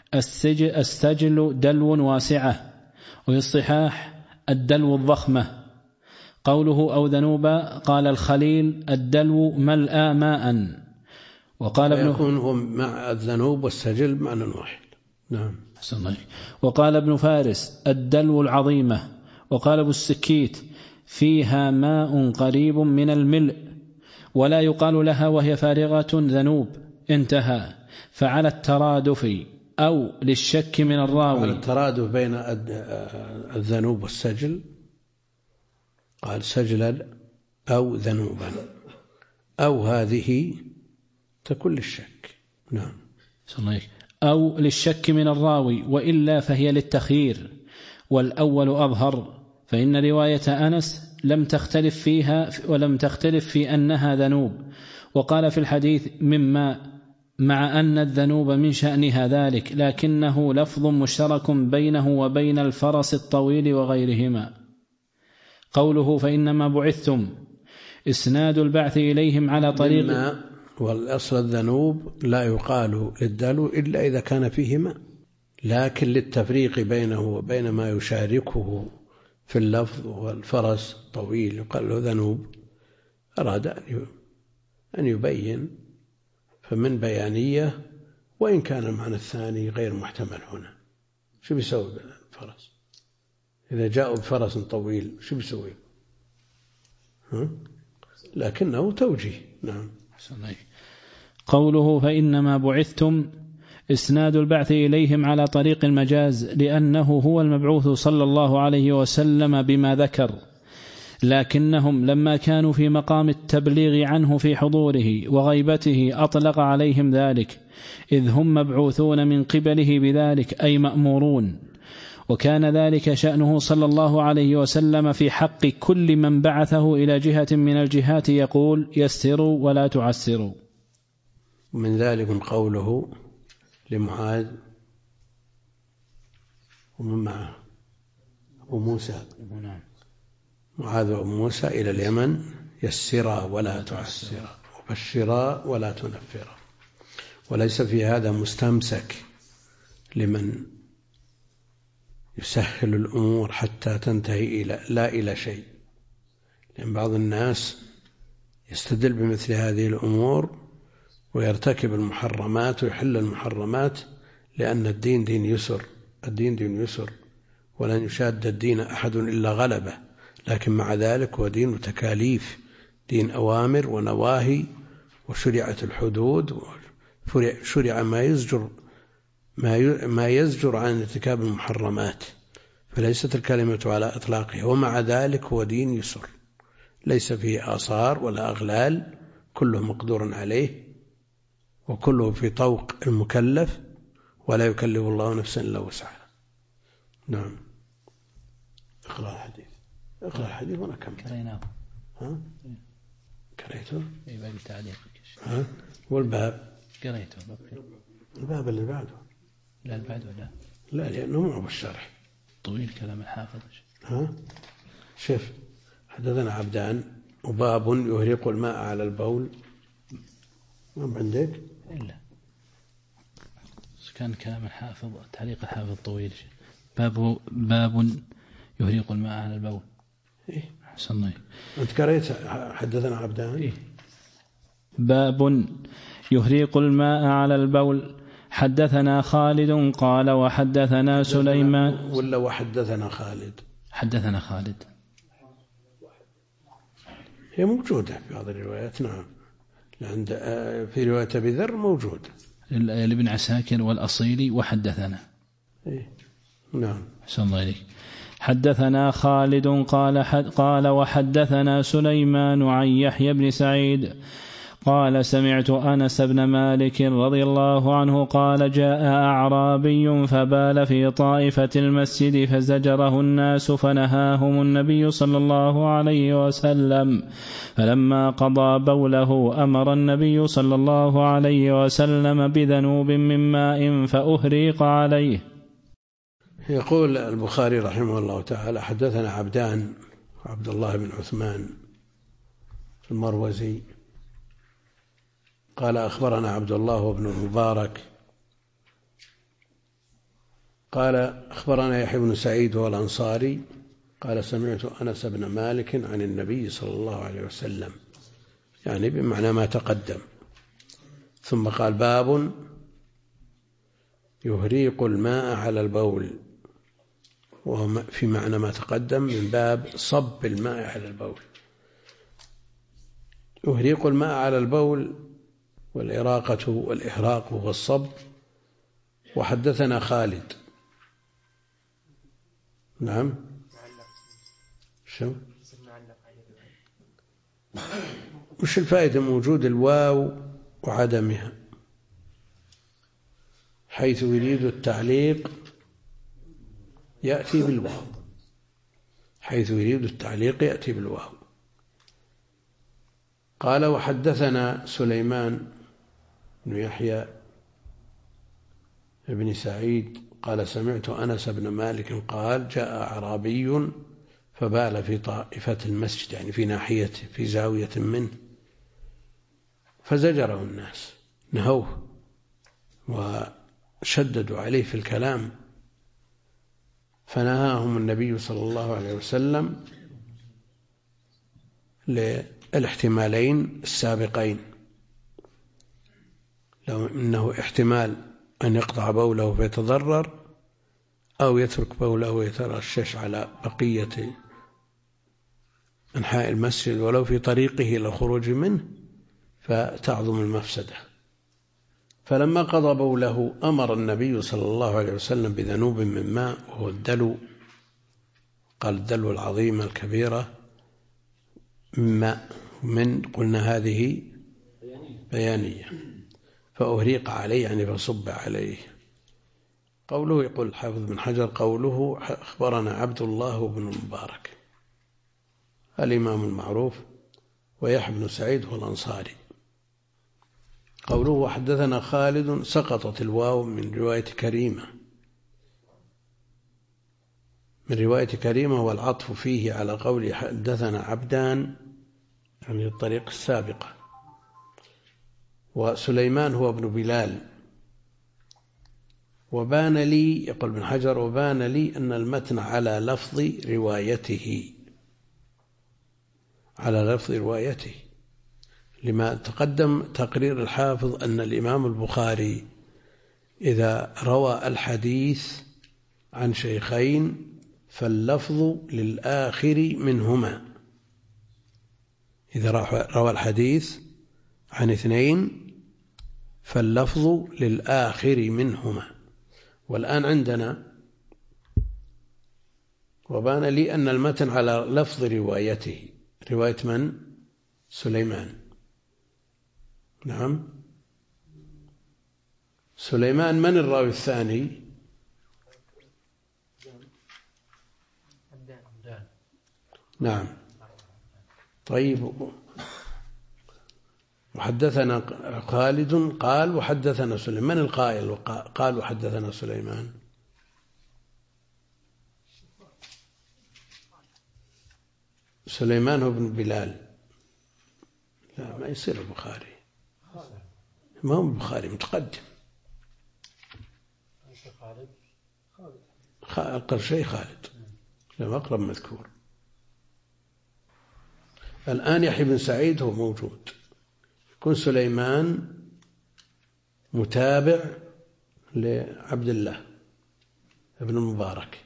السجل دلو واسعة، وفي الصحاح الدلو الضخمة. قوله أو ذنوبا قال الخليل الدلو ملأ ماء. وقال يكون هو مع الذنوب والسجل معنى واحد. نعم. وقال ابن فارس الدلو العظيمة. وقال ابو السكيت فيها ماء قريب من الملء ولا يقال لها وهي فارغة ذنوب. انتهى. فعلى الترادف أو للشك من الراوي. على الترادف بين الذنوب والسجل قال سجلا أو ذنوبا، أو هذه تكون للشك. نعم. أو للشك من الراوي، وإلا فهي للتخيير، والأول أظهر، فإن رواية أنس لم تختلف فيها ولم تختلف في أنها ذنوب. وقال في الحديث مما، مع أن الذنوب من شأنها ذلك، لكنه لفظ مشترك بينه وبين الفرس الطويل وغيرهما. قوله فإنما بعثتم، إسناد البعث إليهم على طريق، والأصل الذنوب لا يقال للدلو إلا إذا كان فيه ماء، لكن للتفريق بينه وبين ما يشاركه في اللفظ والفرس طويل يقال له ذنوب، أراد أن يبين، فمن بيانية، وإن كان المعنى الثاني غير محتمل هنا. شو بيسوي بالفرس إذا جاءوا بفرس طويل؟ شو بيسوي؟ لكنه توجيه. نعم. قوله فإنما بعثتم، إسناد البعث إليهم على طريق المجاز، لأنه هو المبعوث صلى الله عليه وسلم بما ذكر، لكنهم لما كانوا في مقام التبليغ عنه في حضوره وغيبته أطلق عليهم ذلك، إذ هم مبعوثون من قبله بذلك، أي مأمورون. وكان ذلك شأنه صلى الله عليه وسلم في حق كل من بعثه إلى جهة من الجهات، يقول يسروا ولا تعسروا. من ذلك قوله لمعاذ ومن معه وموسى، معاذ وموسى إلى اليمن، يسرا ولا تعسرا وبشرا ولا تنفرا. وليس في هذا مستمسك لمن يسهل الأمور حتى تنتهي لا إلى شيء، لأن بعض الناس يستدل بمثل هذه الأمور ويرتكب المحرمات ويحل المحرمات، لأن الدين دين يسر، الدين دين يسر، ولن يشاد الدين أحد إلا غلبه. لكن مع ذلك هو دين تكاليف، دين أوامر ونواهي، وشرعت الحدود، وشرع ما يزجر عن ارتكاب المحرمات، فليست الكلمة على إطلاقها. ومع ذلك هو دين يسر، ليس فيه آثار ولا أغلال، كله مقدور عليه، وكله في طوق المكلف، ولا يكلف الله نفسا إلا وسعها. نعم. اقرأ الحديث، اقرأ الحديث وأنا كمل. قريناه. قريته؟ اي باقي تعليق. والباب قريته. الباب اللي بعده. لا اللي بعده لا لأنه مو بالشرح طويل كلام الحافظ. شوف، حدثنا عبدان وباب يهريق الماء على البول. ما عندك إلا كان كلام الحافظ، تعليق الحافظ طويل. باب يهريق الماء على البول. إيه؟ حسن. أنت قريت حدثنا عبدان؟ إيه؟ باب يهريق الماء على البول. حدثنا خالد قال وحدثنا سليمان، ولا وحدثنا خالد؟ حدثنا خالد، هي موجودة في بعض الروايات. نعم، عند في رواية أبي ذر موجود لابن عساكر والأصيلي وحدثنا. إيه؟ نعم. أحسن الله إليك. حدثنا خالد قال وحدثنا سليمان عن يحيى بن سعيد قال سمعت أنس بن مالك رضي الله عنه قال جاء أعرابي فبال في طائفة المسجد فزجره الناس فنهاهم النبي صلى الله عليه وسلم، فلما قضى بوله أمر النبي صلى الله عليه وسلم بذنوب من ماء فأهريق عليه. يقول البخاري رحمه الله تعالى حدثنا عبدان، عبد الله بن عثمان المروزي قال أخبرنا عبد الله بن المبارك قال أخبرنا يحيى بن سعيد والأنصاري قال سمعت أنس بن مالك عن النبي صلى الله عليه وسلم، يعني بمعنى ما تقدم. ثم قال باب يهريق الماء على البول، وهو في معنى ما تقدم من باب صب الماء على البول. يهريق الماء على البول والإراقة والإحراق والصب. وحدثنا خالد. نعم شو مش الفائدة من وجود الواو وعدمها، حيث يريد التعليق يأتي بالواو، حيث يريد التعليق يأتي بالواو. قال وحدثنا سليمان بن يحيى بن سعيد قال سمعت أنس بن مالك قال جاء أعرابي فبال في طائفة المسجد، يعني في ناحيته في زاوية منه، فزجره الناس، نهوه وشددوا عليه في الكلام، فنهاهم النبي صلى الله عليه وسلم للاحتمالين السابقين، لو إنه احتمال أن يقطع بوله فيتضرر، أو يترك بوله ويترشش على بقية أنحاء المسجد ولو في طريقه إلى الخروج منه فتعظم المفسدة. فلما قضى بوله أمر النبي صلى الله عليه وسلم بذنوب من ماء، وهو الدلو، قال الدلو العظيمة الكبيرة من ماء، من قلنا هذه بيانية، فأهريق عليه يعني فصب عليه. قوله يقول الحافظ بن حجر قوله أخبرنا عبد الله بن المبارك الإمام المعروف، ويحيى بن سعيد هو الأنصاري. قوله وحدثنا خالد سقطت الواو من رواية كريمة، من رواية كريمة، والعطف فيه على قول حدثنا عبدان يعني الطريق السابقة. وسليمان هو ابن بلال. وبان لي، يقول ابن حجر وبان لي أن المتن على لفظ روايته، على لفظ روايته، لما تقدم تقرير الحافظ أن الإمام البخاري إذا روى الحديث عن شيخين فاللفظ للآخر منهما، إذا روى الحديث عن اثنين فاللفظ للآخر منهما. والآن عندنا وبان لي أن المتن على لفظ روايته، رواية من؟ سليمان. نعم سليمان. من الراوي الثاني؟ نعم طيب. وحدثنا خالد قال وحدثنا سليمان. من القائل قال وحدثنا سليمان؟ سليمان هو ابن بلال. لا ما يصير البخاري، ما هو البخاري متقدم، أقل شيء خالد لما أقرب مذكور. الآن يحيى بن سعيد هو موجود، يكون سليمان متابع لعبد الله ابن المبارك،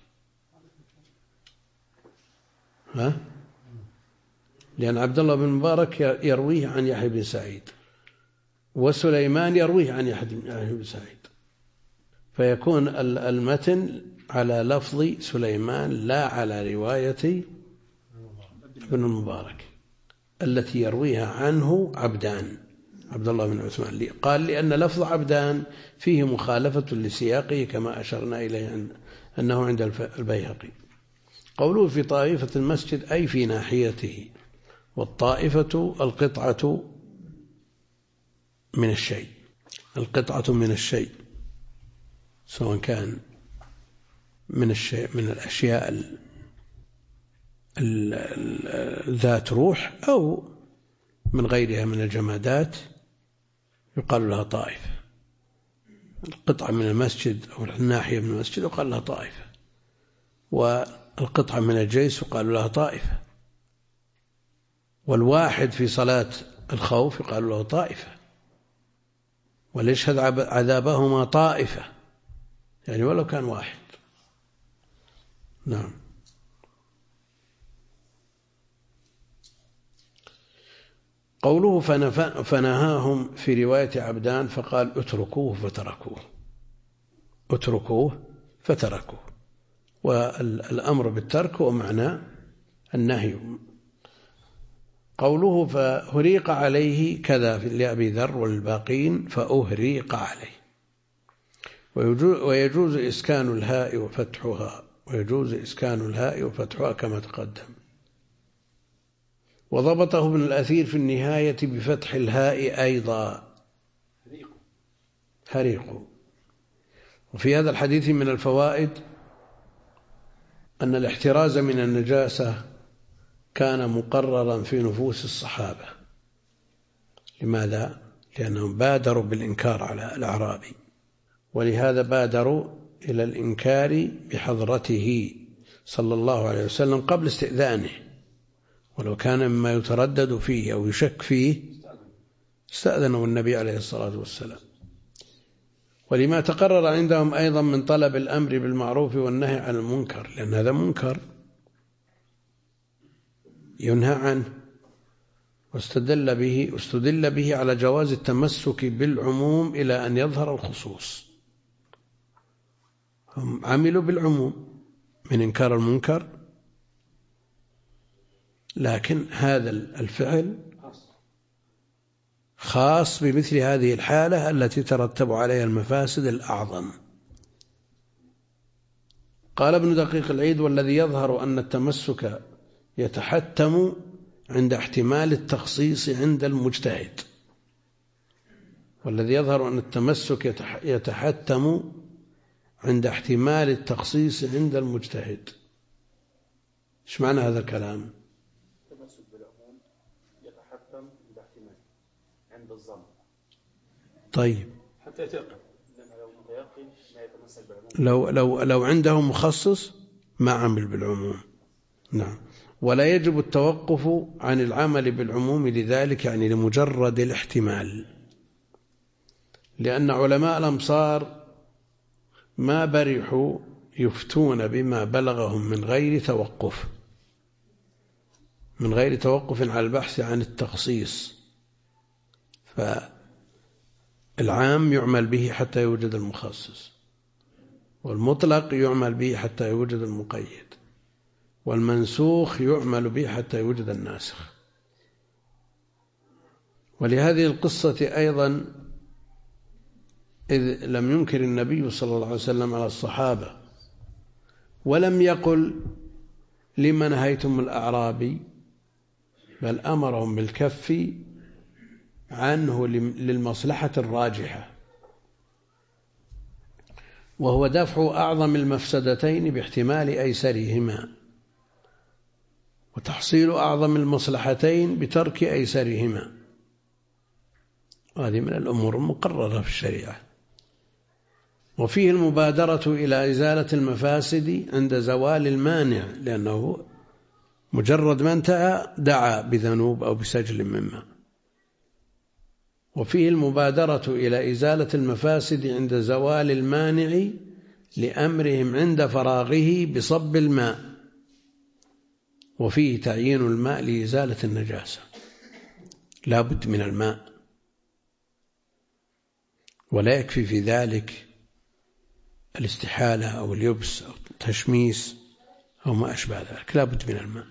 لأن عبد الله بن المبارك يرويه عن يحيى بن سعيد، وسليمان يرويه عن يحيى بن سعيد، فيكون المتن على لفظ سليمان لا على رواية ابن المبارك التي يرويها عنه عبدان، عبد الله بن عثمان. قال لأن لفظ عبدان فيه مخالفة لسياقه كما أشرنا إليه أنه عند البيهقي. قوله في طائفة المسجد أي في ناحيته، والطائفة القطعة من الشيء، القطعة من الشيء سواء كان من الشيء من الأشياء ذات روح أو من غيرها من الجمادات يقال لها طائفة. القطعة من المسجد أو الناحية من المسجد يقال لها طائفة، والقطعة من الجيش يقال لها طائفة، والواحد في صلاة الخوف يقال له طائفة، وليشهد عذابهما طائفة، يعني ولو كان واحد. نعم. قوله فنهاهم في رواية عبدان فقال اتركوه فتركوه، اتركوه فتركوه، والأمر بالترك هو معنى النهي. قوله فهريق عليه كذا لأبي ذر والباقين فأهريق عليه. ويجوز إسكان الهاء وفتحها، ويجوز إسكان الهاء وفتحها كما تقدم. وضبطه ابن الأثير في النهاية بفتح الهاء أيضا، هريق. وفي هذا الحديث من الفوائد أن الاحتراز من النجاسة كان مقررا في نفوس الصحابة. لماذا؟ لأنهم بادروا بالإنكار على الأعرابي، ولهذا بادروا إلى الإنكار بحضرته صلى الله عليه وسلم قبل استئذانه، ولو كان مما يتردد فيه أو يشك فيه استأذنه النبي عليه الصلاة والسلام. ولما تقرر عندهم أيضا من طلب الأمر بالمعروف والنهي عن المنكر، لأن هذا منكر ينهى عنه، واستدل به على جواز التمسك بالعموم إلى أن يظهر الخصوص. هم عملوا بالعموم من إنكار المنكر، لكن هذا الفعل خاص بمثل هذه الحالة التي ترتب عليها المفاسد الأعظم. قال ابن دقيق العيد والذي يظهر أن التمسك يتحتم عند احتمال التخصيص عند المجتهد، والذي يظهر أن التمسك يتحتم عند احتمال التخصيص عند المجتهد. ايش معنى هذا الكلام؟ التمسك بالعموم يتحتم عند احتمال عند الظن. طيب حتى يتيقن، لو متيقن ما يتمسك بالعموم. لو عنده مخصص ما عمل بالعموم. نعم. ولا يجب التوقف عن العمل بالعموم لذلك، يعني لمجرد الاحتمال، لأن علماء الأمصار ما برحوا يفتون بما بلغهم من غير توقف على البحث عن التخصيص. فالعام يعمل به حتى يوجد المخصص، والمطلق يعمل به حتى يوجد المقيد، والمنسوخ يعمل به حتى يوجد الناسخ. ولهذه القصة أيضا إذ لم ينكر النبي صلى الله عليه وسلم على الصحابة ولم يقل لما نهيتم الأعرابي، بل أمرهم بالكف عنه للمصلحة الراجحة، وهو دفع أعظم المفسدتين باحتمال أيسرهما، وتحصيل أعظم المصلحتين بترك أيسرهما. هذه من الأمور المقررة في الشريعة. وفيه المبادرة إلى إزالة المفاسد عند زوال المانع، لأنه مجرد ما انتهى دعا بذنوب أو بسجل مما. وفيه المبادرة إلى إزالة المفاسد عند زوال المانع لأمرهم عند فراغه بصب الماء. وفيه تعيين الماء لإزالة النجاسة، لا بد من الماء، ولا يكفي في ذلك الاستحالة أو اليبس أو التشميس أو ما أشبه ذلك لا بد من الماء.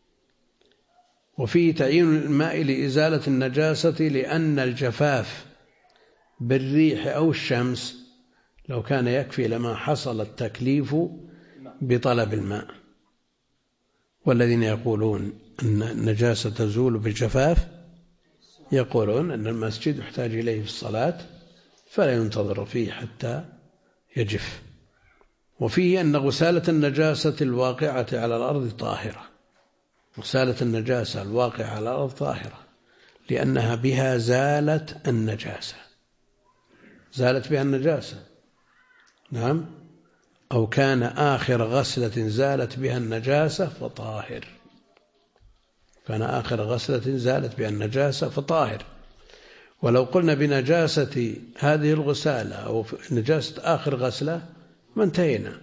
وفيه تعيين الماء لإزالة النجاسة لأن الجفاف بالريح أو الشمس لو كان يكفي لما حصل التكليف بطلب الماء. والذين يقولون أن النجاسة تزول بالجفاف يقولون أن المسجد يحتاج إليه في الصلاة فلا ينتظر فيه حتى يجف. وفيه أن غسالة النجاسة الواقعة على الأرض طاهرة، غسالة النجاسة الواقعة على الأرض طاهرة لأنها بها زالت النجاسة، زالت بها النجاسة. نعم. أو كان آخر غسلة زالت بها النجاسة فطاهر، كان آخر غسلة زالت بها النجاسة فطاهر. ولو قلنا بنجاسة هذه الغسالة أو نجاسة آخر غسلة ما انتهينا،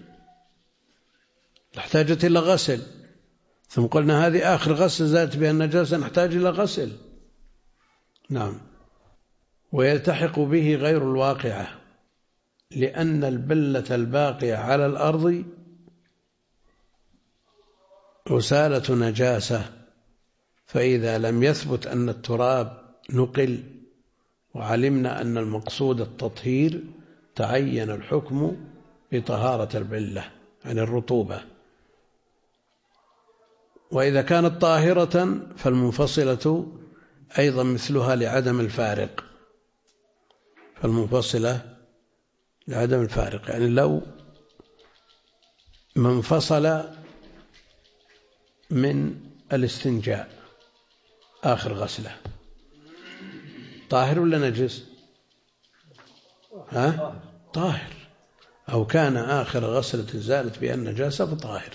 احتاجت إلى غسل، ثم قلنا هذه آخر غسل زالت بها النجاسة نحتاج إلى غسل. نعم. ويلتحق به غير الواقعة لأن البلة الباقية على الأرض غسالة نجاسة، فإذا لم يثبت أن التراب نقل وعلمنا أن المقصود التطهير تعين الحكم بطهارة البلة عن الرطوبة. وإذا كانت طاهرة فالمنفصلة أيضا مثلها لعدم الفارق، فالمنفصلة لعدم الفارق، يعني لو ما انفصل من الاستنجاء آخر غسلة طاهر ولا نجس؟ طاهر. أو كان آخر غسلة زالت بها النجاسة فطاهر.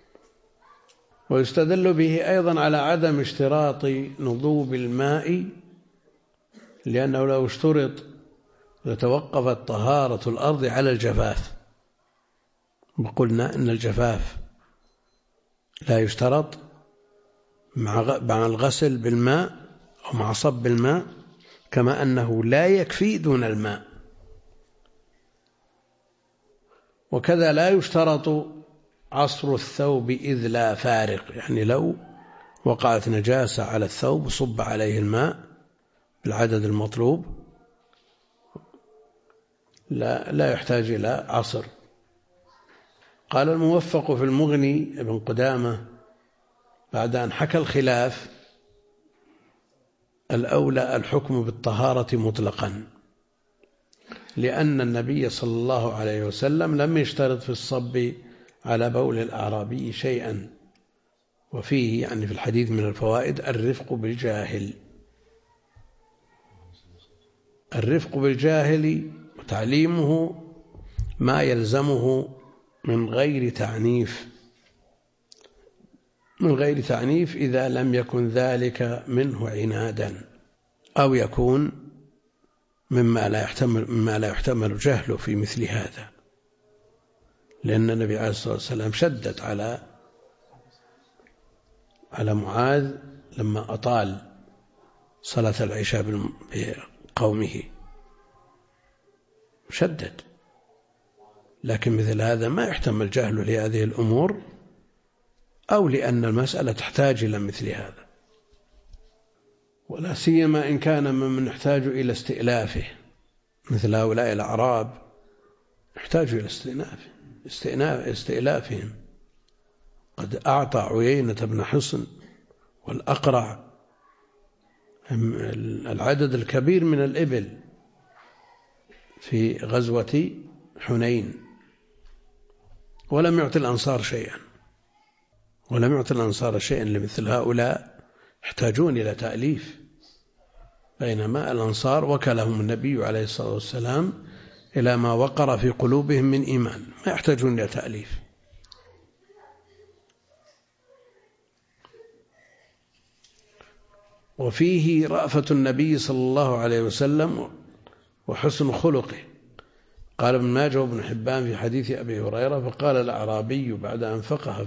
ويستدل به أيضا على عدم اشتراط نضوب الماء، لأنه لو اشترط لتوقفت طهارة الأرض على الجفاف. وقلنا أن الجفاف لا يشترط مع الغسل بالماء أو مع صب الماء، كما أنه لا يكفي دون الماء. وكذا لا يشترط عصر الثوب إذ لا فارق، يعني لو وقعت نجاسة على الثوب صب عليه الماء بالعدد المطلوب لا يحتاج إلى عصر. قال الموفق في المغني ابن قدامة بعد أن حكى الخلاف: الأولى الحكم بالطهارة مطلقا، لأن النبي صلى الله عليه وسلم لم يشترط في الصب على بول الأعرابي شيئا. وفيه يعني في الحديث من الفوائد الرفق بالجاهل، الرفق بالجاهل وتعليمه ما يلزمه من غير تعنيف إذا لم يكن ذلك منه عنادا أو يكون مما لا يحتمل جهله في مثل هذا، لأن النبي عليه الصلاة والسلام شدد على معاذ لما أطال صلاة العشاء بقومه، شدد. لكن مثل هذا ما يحتمل جهله لهذه الأمور، أو لأن المسألة تحتاج إلى مثل هذا، ولا سيما إن كان ممن يحتاج إلى استئلافه مثل هؤلاء الأعراب، يحتاج إلى استئلافهم. قد أعطى عيينة بن حصن والأقرع العدد الكبير من الإبل في غزوة حنين ولم يعطي الأنصار شيئا، لمثل هؤلاء يحتاجون إلى تأليف، بينما الأنصار وكلهم النبي عليه الصلاة والسلام إلى ما وقر في قلوبهم من إيمان، ما يحتاجون إلى تأليف. وفيه رأفة النبي صلى الله عليه وسلم وحسن خلقه. قال ابن ماجه وابن حبان في حديث أبي هريرة: فقال الأعرابي بعد أن فقه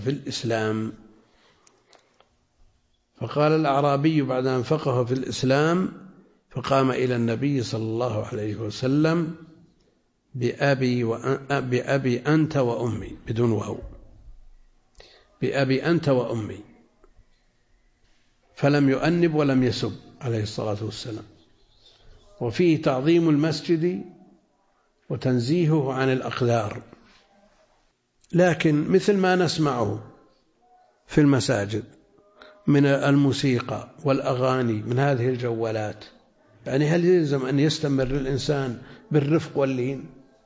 في الإسلام فقام إلى النبي صلى الله عليه وسلم بأبي أنت وأمي بدون واو، بأبي أنت وأمي، فلم يؤنب ولم يسب عليه الصلاة والسلام. وفيه تعظيم المسجد وتنزيهه عن الأقدار، لكن مثل ما نسمعه في المساجد من الموسيقى والأغاني من هذه الجوالات، يعني هل يلزم أن يستمر الإنسان بالرفق واللين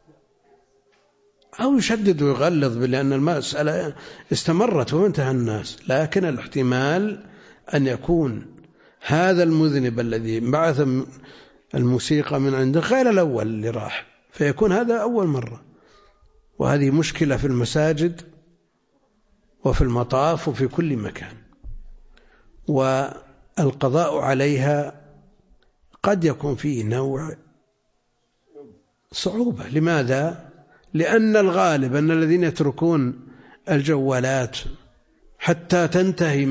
أو يشدد ويغلظ؟ لأن المسألة استمرت وانتهى الناس، لكن الاحتمال أن يكون هذا المذنب الذي بعث الموسيقى من عنده غير الأول اللي راح، فيكون هذا أول مرة. وهذه مشكلة في المساجد وفي المطاف وفي كل مكان، والقضاء عليها قد يكون فيه نوع صعوبة. لماذا؟ لأن الغالب أن الذين يتركون الجوالات حتى تنتهي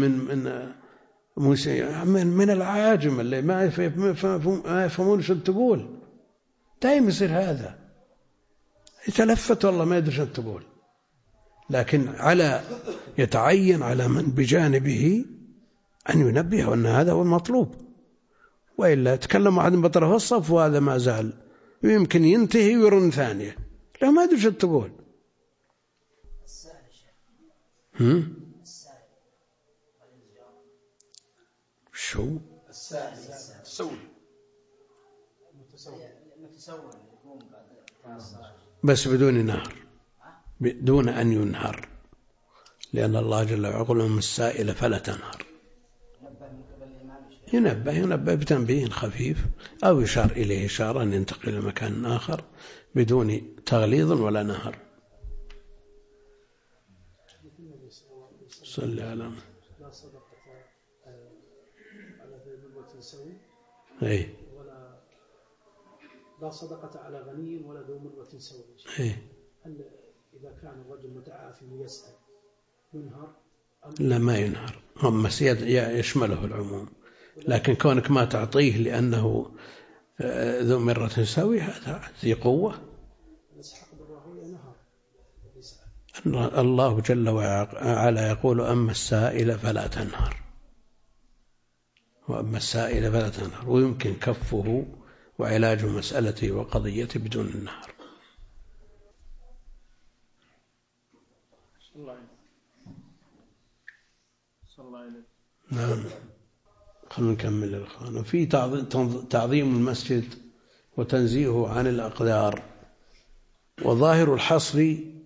من العاجم اللي ما يفهمون شو تقول، دائما يصير هذا، يتلفت والله ما يدري شو تقول. لكن يتعين على من بجانبه أن ينبه أن هذا هو المطلوب، وإلا تكلم واحد بطرف الصف وهذا ما زال ويمكن ينتهي ويرن ثانية، لا ما أدري شو تقول. شو بس بدون نهر، بدون أن ينهر، لأن الله جل وعلا يقول لهم السائل فلا تنهر. ينبه بتنبيه خفيف أو يشار إليه إشارة أن ينتقل إلى مكان آخر بدون تغليظ ولا نهر. صلى على لا صدقة على ذي مرة سوي، لا صدقة على غني ولا ذو مرة سوي. هل إذا كان الرجل متعافي ويسأل ينهر؟ لا ما ينهر، هم يشمله العموم، لكن كونك ما تعطيه لأنه ذو مرة سوي هذا ذي قوة. الله جل وعلا يقول أما السائل فلا تنهر، وأما السائل فلا تنهر، ويمكن كفه وعلاج مسألته وقضيته بدون النهر. نعم. خلونا نكمل الأخوان. وفي تعظيم المسجد وتنزيهه عن الأقدار. وظاهر الحصر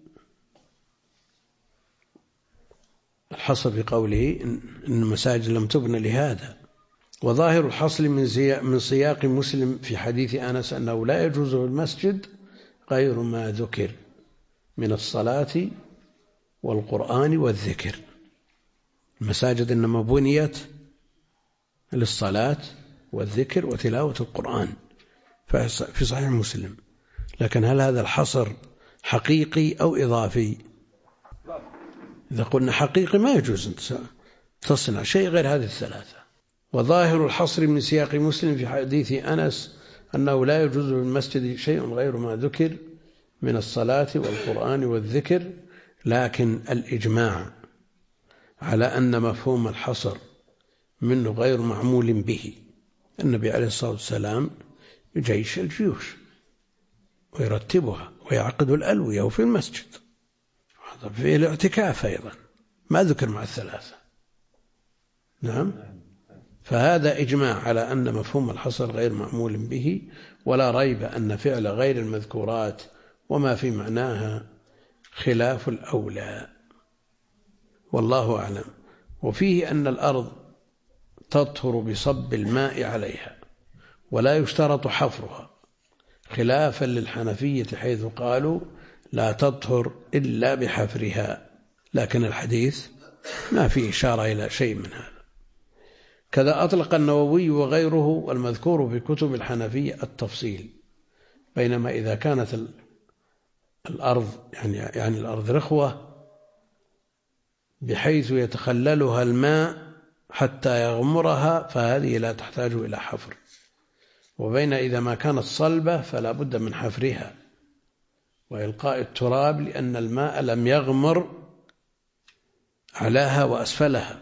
بقوله إن المساجد لم تبنى لهذا. وظاهر الحصر من سياق مسلم في حديث أنس أنه لا يجوز المسجد غير ما ذكر من الصلاة والقرآن والذكر. المساجد إنما بنيت للصلاة والذكر وتلاوة القرآن في صحيح مسلم. لكن هل هذا الحصر حقيقي أو إضافي؟ إذا قلنا حقيقي ما يجوز أن تصنع شيء غير هذه الثلاثة. وظاهر الحصر من سياق مسلم في حديث أنس أنه لا يجوز للمسجد شيء غير ما ذكر من الصلاة والقرآن والذكر، لكن الإجماع على أن مفهوم الحصر منه غير معمول به. النبي عليه الصلاة والسلام يجيش الجيوش ويرتبها ويعقد الألوية في المسجد، هذا فيه الاعتكاف أيضا ما ذكر مع الثلاثة. نعم. فهذا إجماع على أن مفهوم الحصر غير معمول به، ولا ريب أن فعل غير المذكورات وما في معناها خلاف الأولى، والله أعلم. وفيه أن الأرض تطهر بصب الماء عليها ولا يشترط حفرها، خلافا للحنفية حيث قالوا لا تطهر إلا بحفرها، لكن الحديث ما فيه إشارة إلى شيء من هذا. كذا أطلق النووي وغيره والمذكور في كتب الحنفية التفصيل، بينما إذا كانت الأرض يعني الأرض رخوة بحيث يتخللها الماء حتى يغمرها فهذه لا تحتاج إلى حفر، وبين إذا ما كانت صلبة فلا بد من حفرها وإلقاء التراب لأن الماء لم يغمر أعلاها وأسفلها.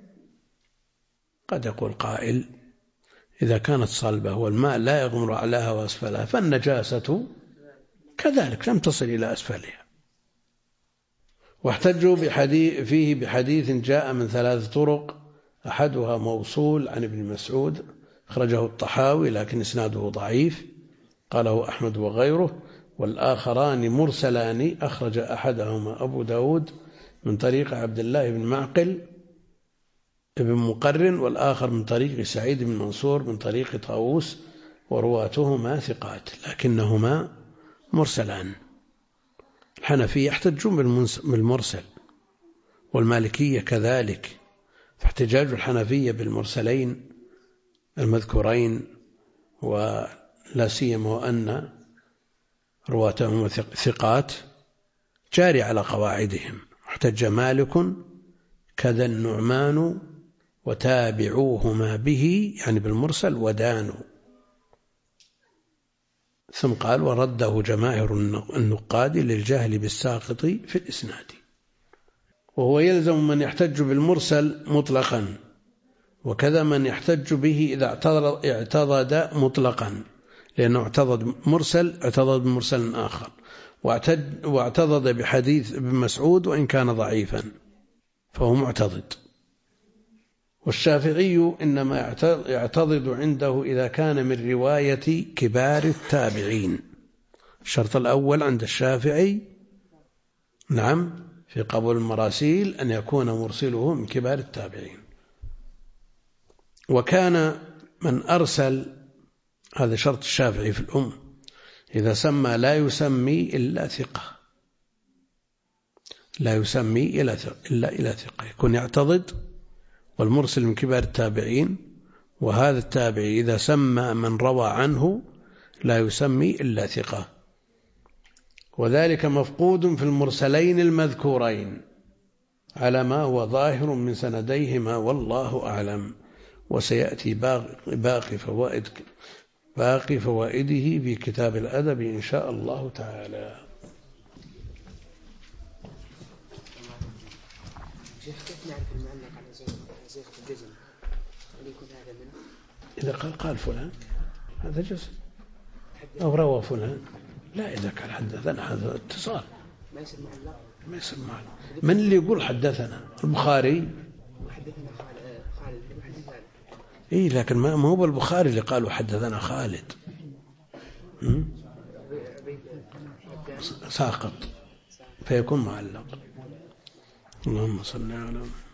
قد يقول قائل إذا كانت صلبة والماء لا يغمر أعلاها وأسفلها فالنجاسة كذلك لم تصل إلى أسفلها. واحتجوا فيه بحديث جاء من 3 طرق، أحدها موصول عن ابن مسعود أخرجه الطحاوي لكن إسناده ضعيف قاله أحمد وغيره، والآخران مرسلان أخرج أحدهما أبو داود من طريق عبد الله بن معقل ابن مقرن، والآخر من طريق سعيد بن منصور من طريق طاووس، ورواتهما ثقات لكنهما مرسلان. الحنفية يحتجون بالمرسل والمالكية كذلك، فاحتجاج الحنفية بالمرسلين المذكورين ولا سيما وأن رواتهما ثقات جاري على قواعدهم. احتج مالك كذا النعمان وتابعوهما به يعني بالمرسل ودانوا. ثم قال ورده جماهير النقاد للجهل بالساقط في الإسناد. وهو يلزم من يحتج بالمرسل مطلقا، وكذا من يحتج به إذا اعتضد مطلقا، لأنه اعتضد بمرسل آخر، واعتضد بحديث ابن مسعود وإن كان ضعيفا فهو معتضد. والشافعي إنما يعتضد عنده إذا كان من رواية كبار التابعين. الشرط الأول عند الشافعي نعم في قبول المراسيل أن يكون مرسله من كبار التابعين. وكان من أرسل، هذا شرط الشافعي في الأم، إذا سمى لا يسمي إلا ثقة، لا يسمي إلا إلى ثقة، يكون يعتضد والمرسل من كبار التابعين، وهذا التابعي إذا سمى من روى عنه لا يسمي إلا ثقة. وذلك مفقود في المرسلين المذكورين على ما هو ظاهر من سنديهما والله أعلم. وسيأتي باقي فوائده في كتاب الأدب إن شاء الله تعالى. كيف نعرف المعلق على صيغة الجزم؟ هل يكون هذا منه؟ إذا قال فلان هذا جزم، أو روى فلان، لا إذا كان حدثنا هذا اتصال ما يصير معلق. ما يصير معلق. من اللي يقول حدثنا؟ البخاري حدثنا خالد بن حدثنا. إيه لكن ما هو بالبخاري اللي قالوا حدثنا خالد، ساقط فيكون معلق. اللهم صل على محمد.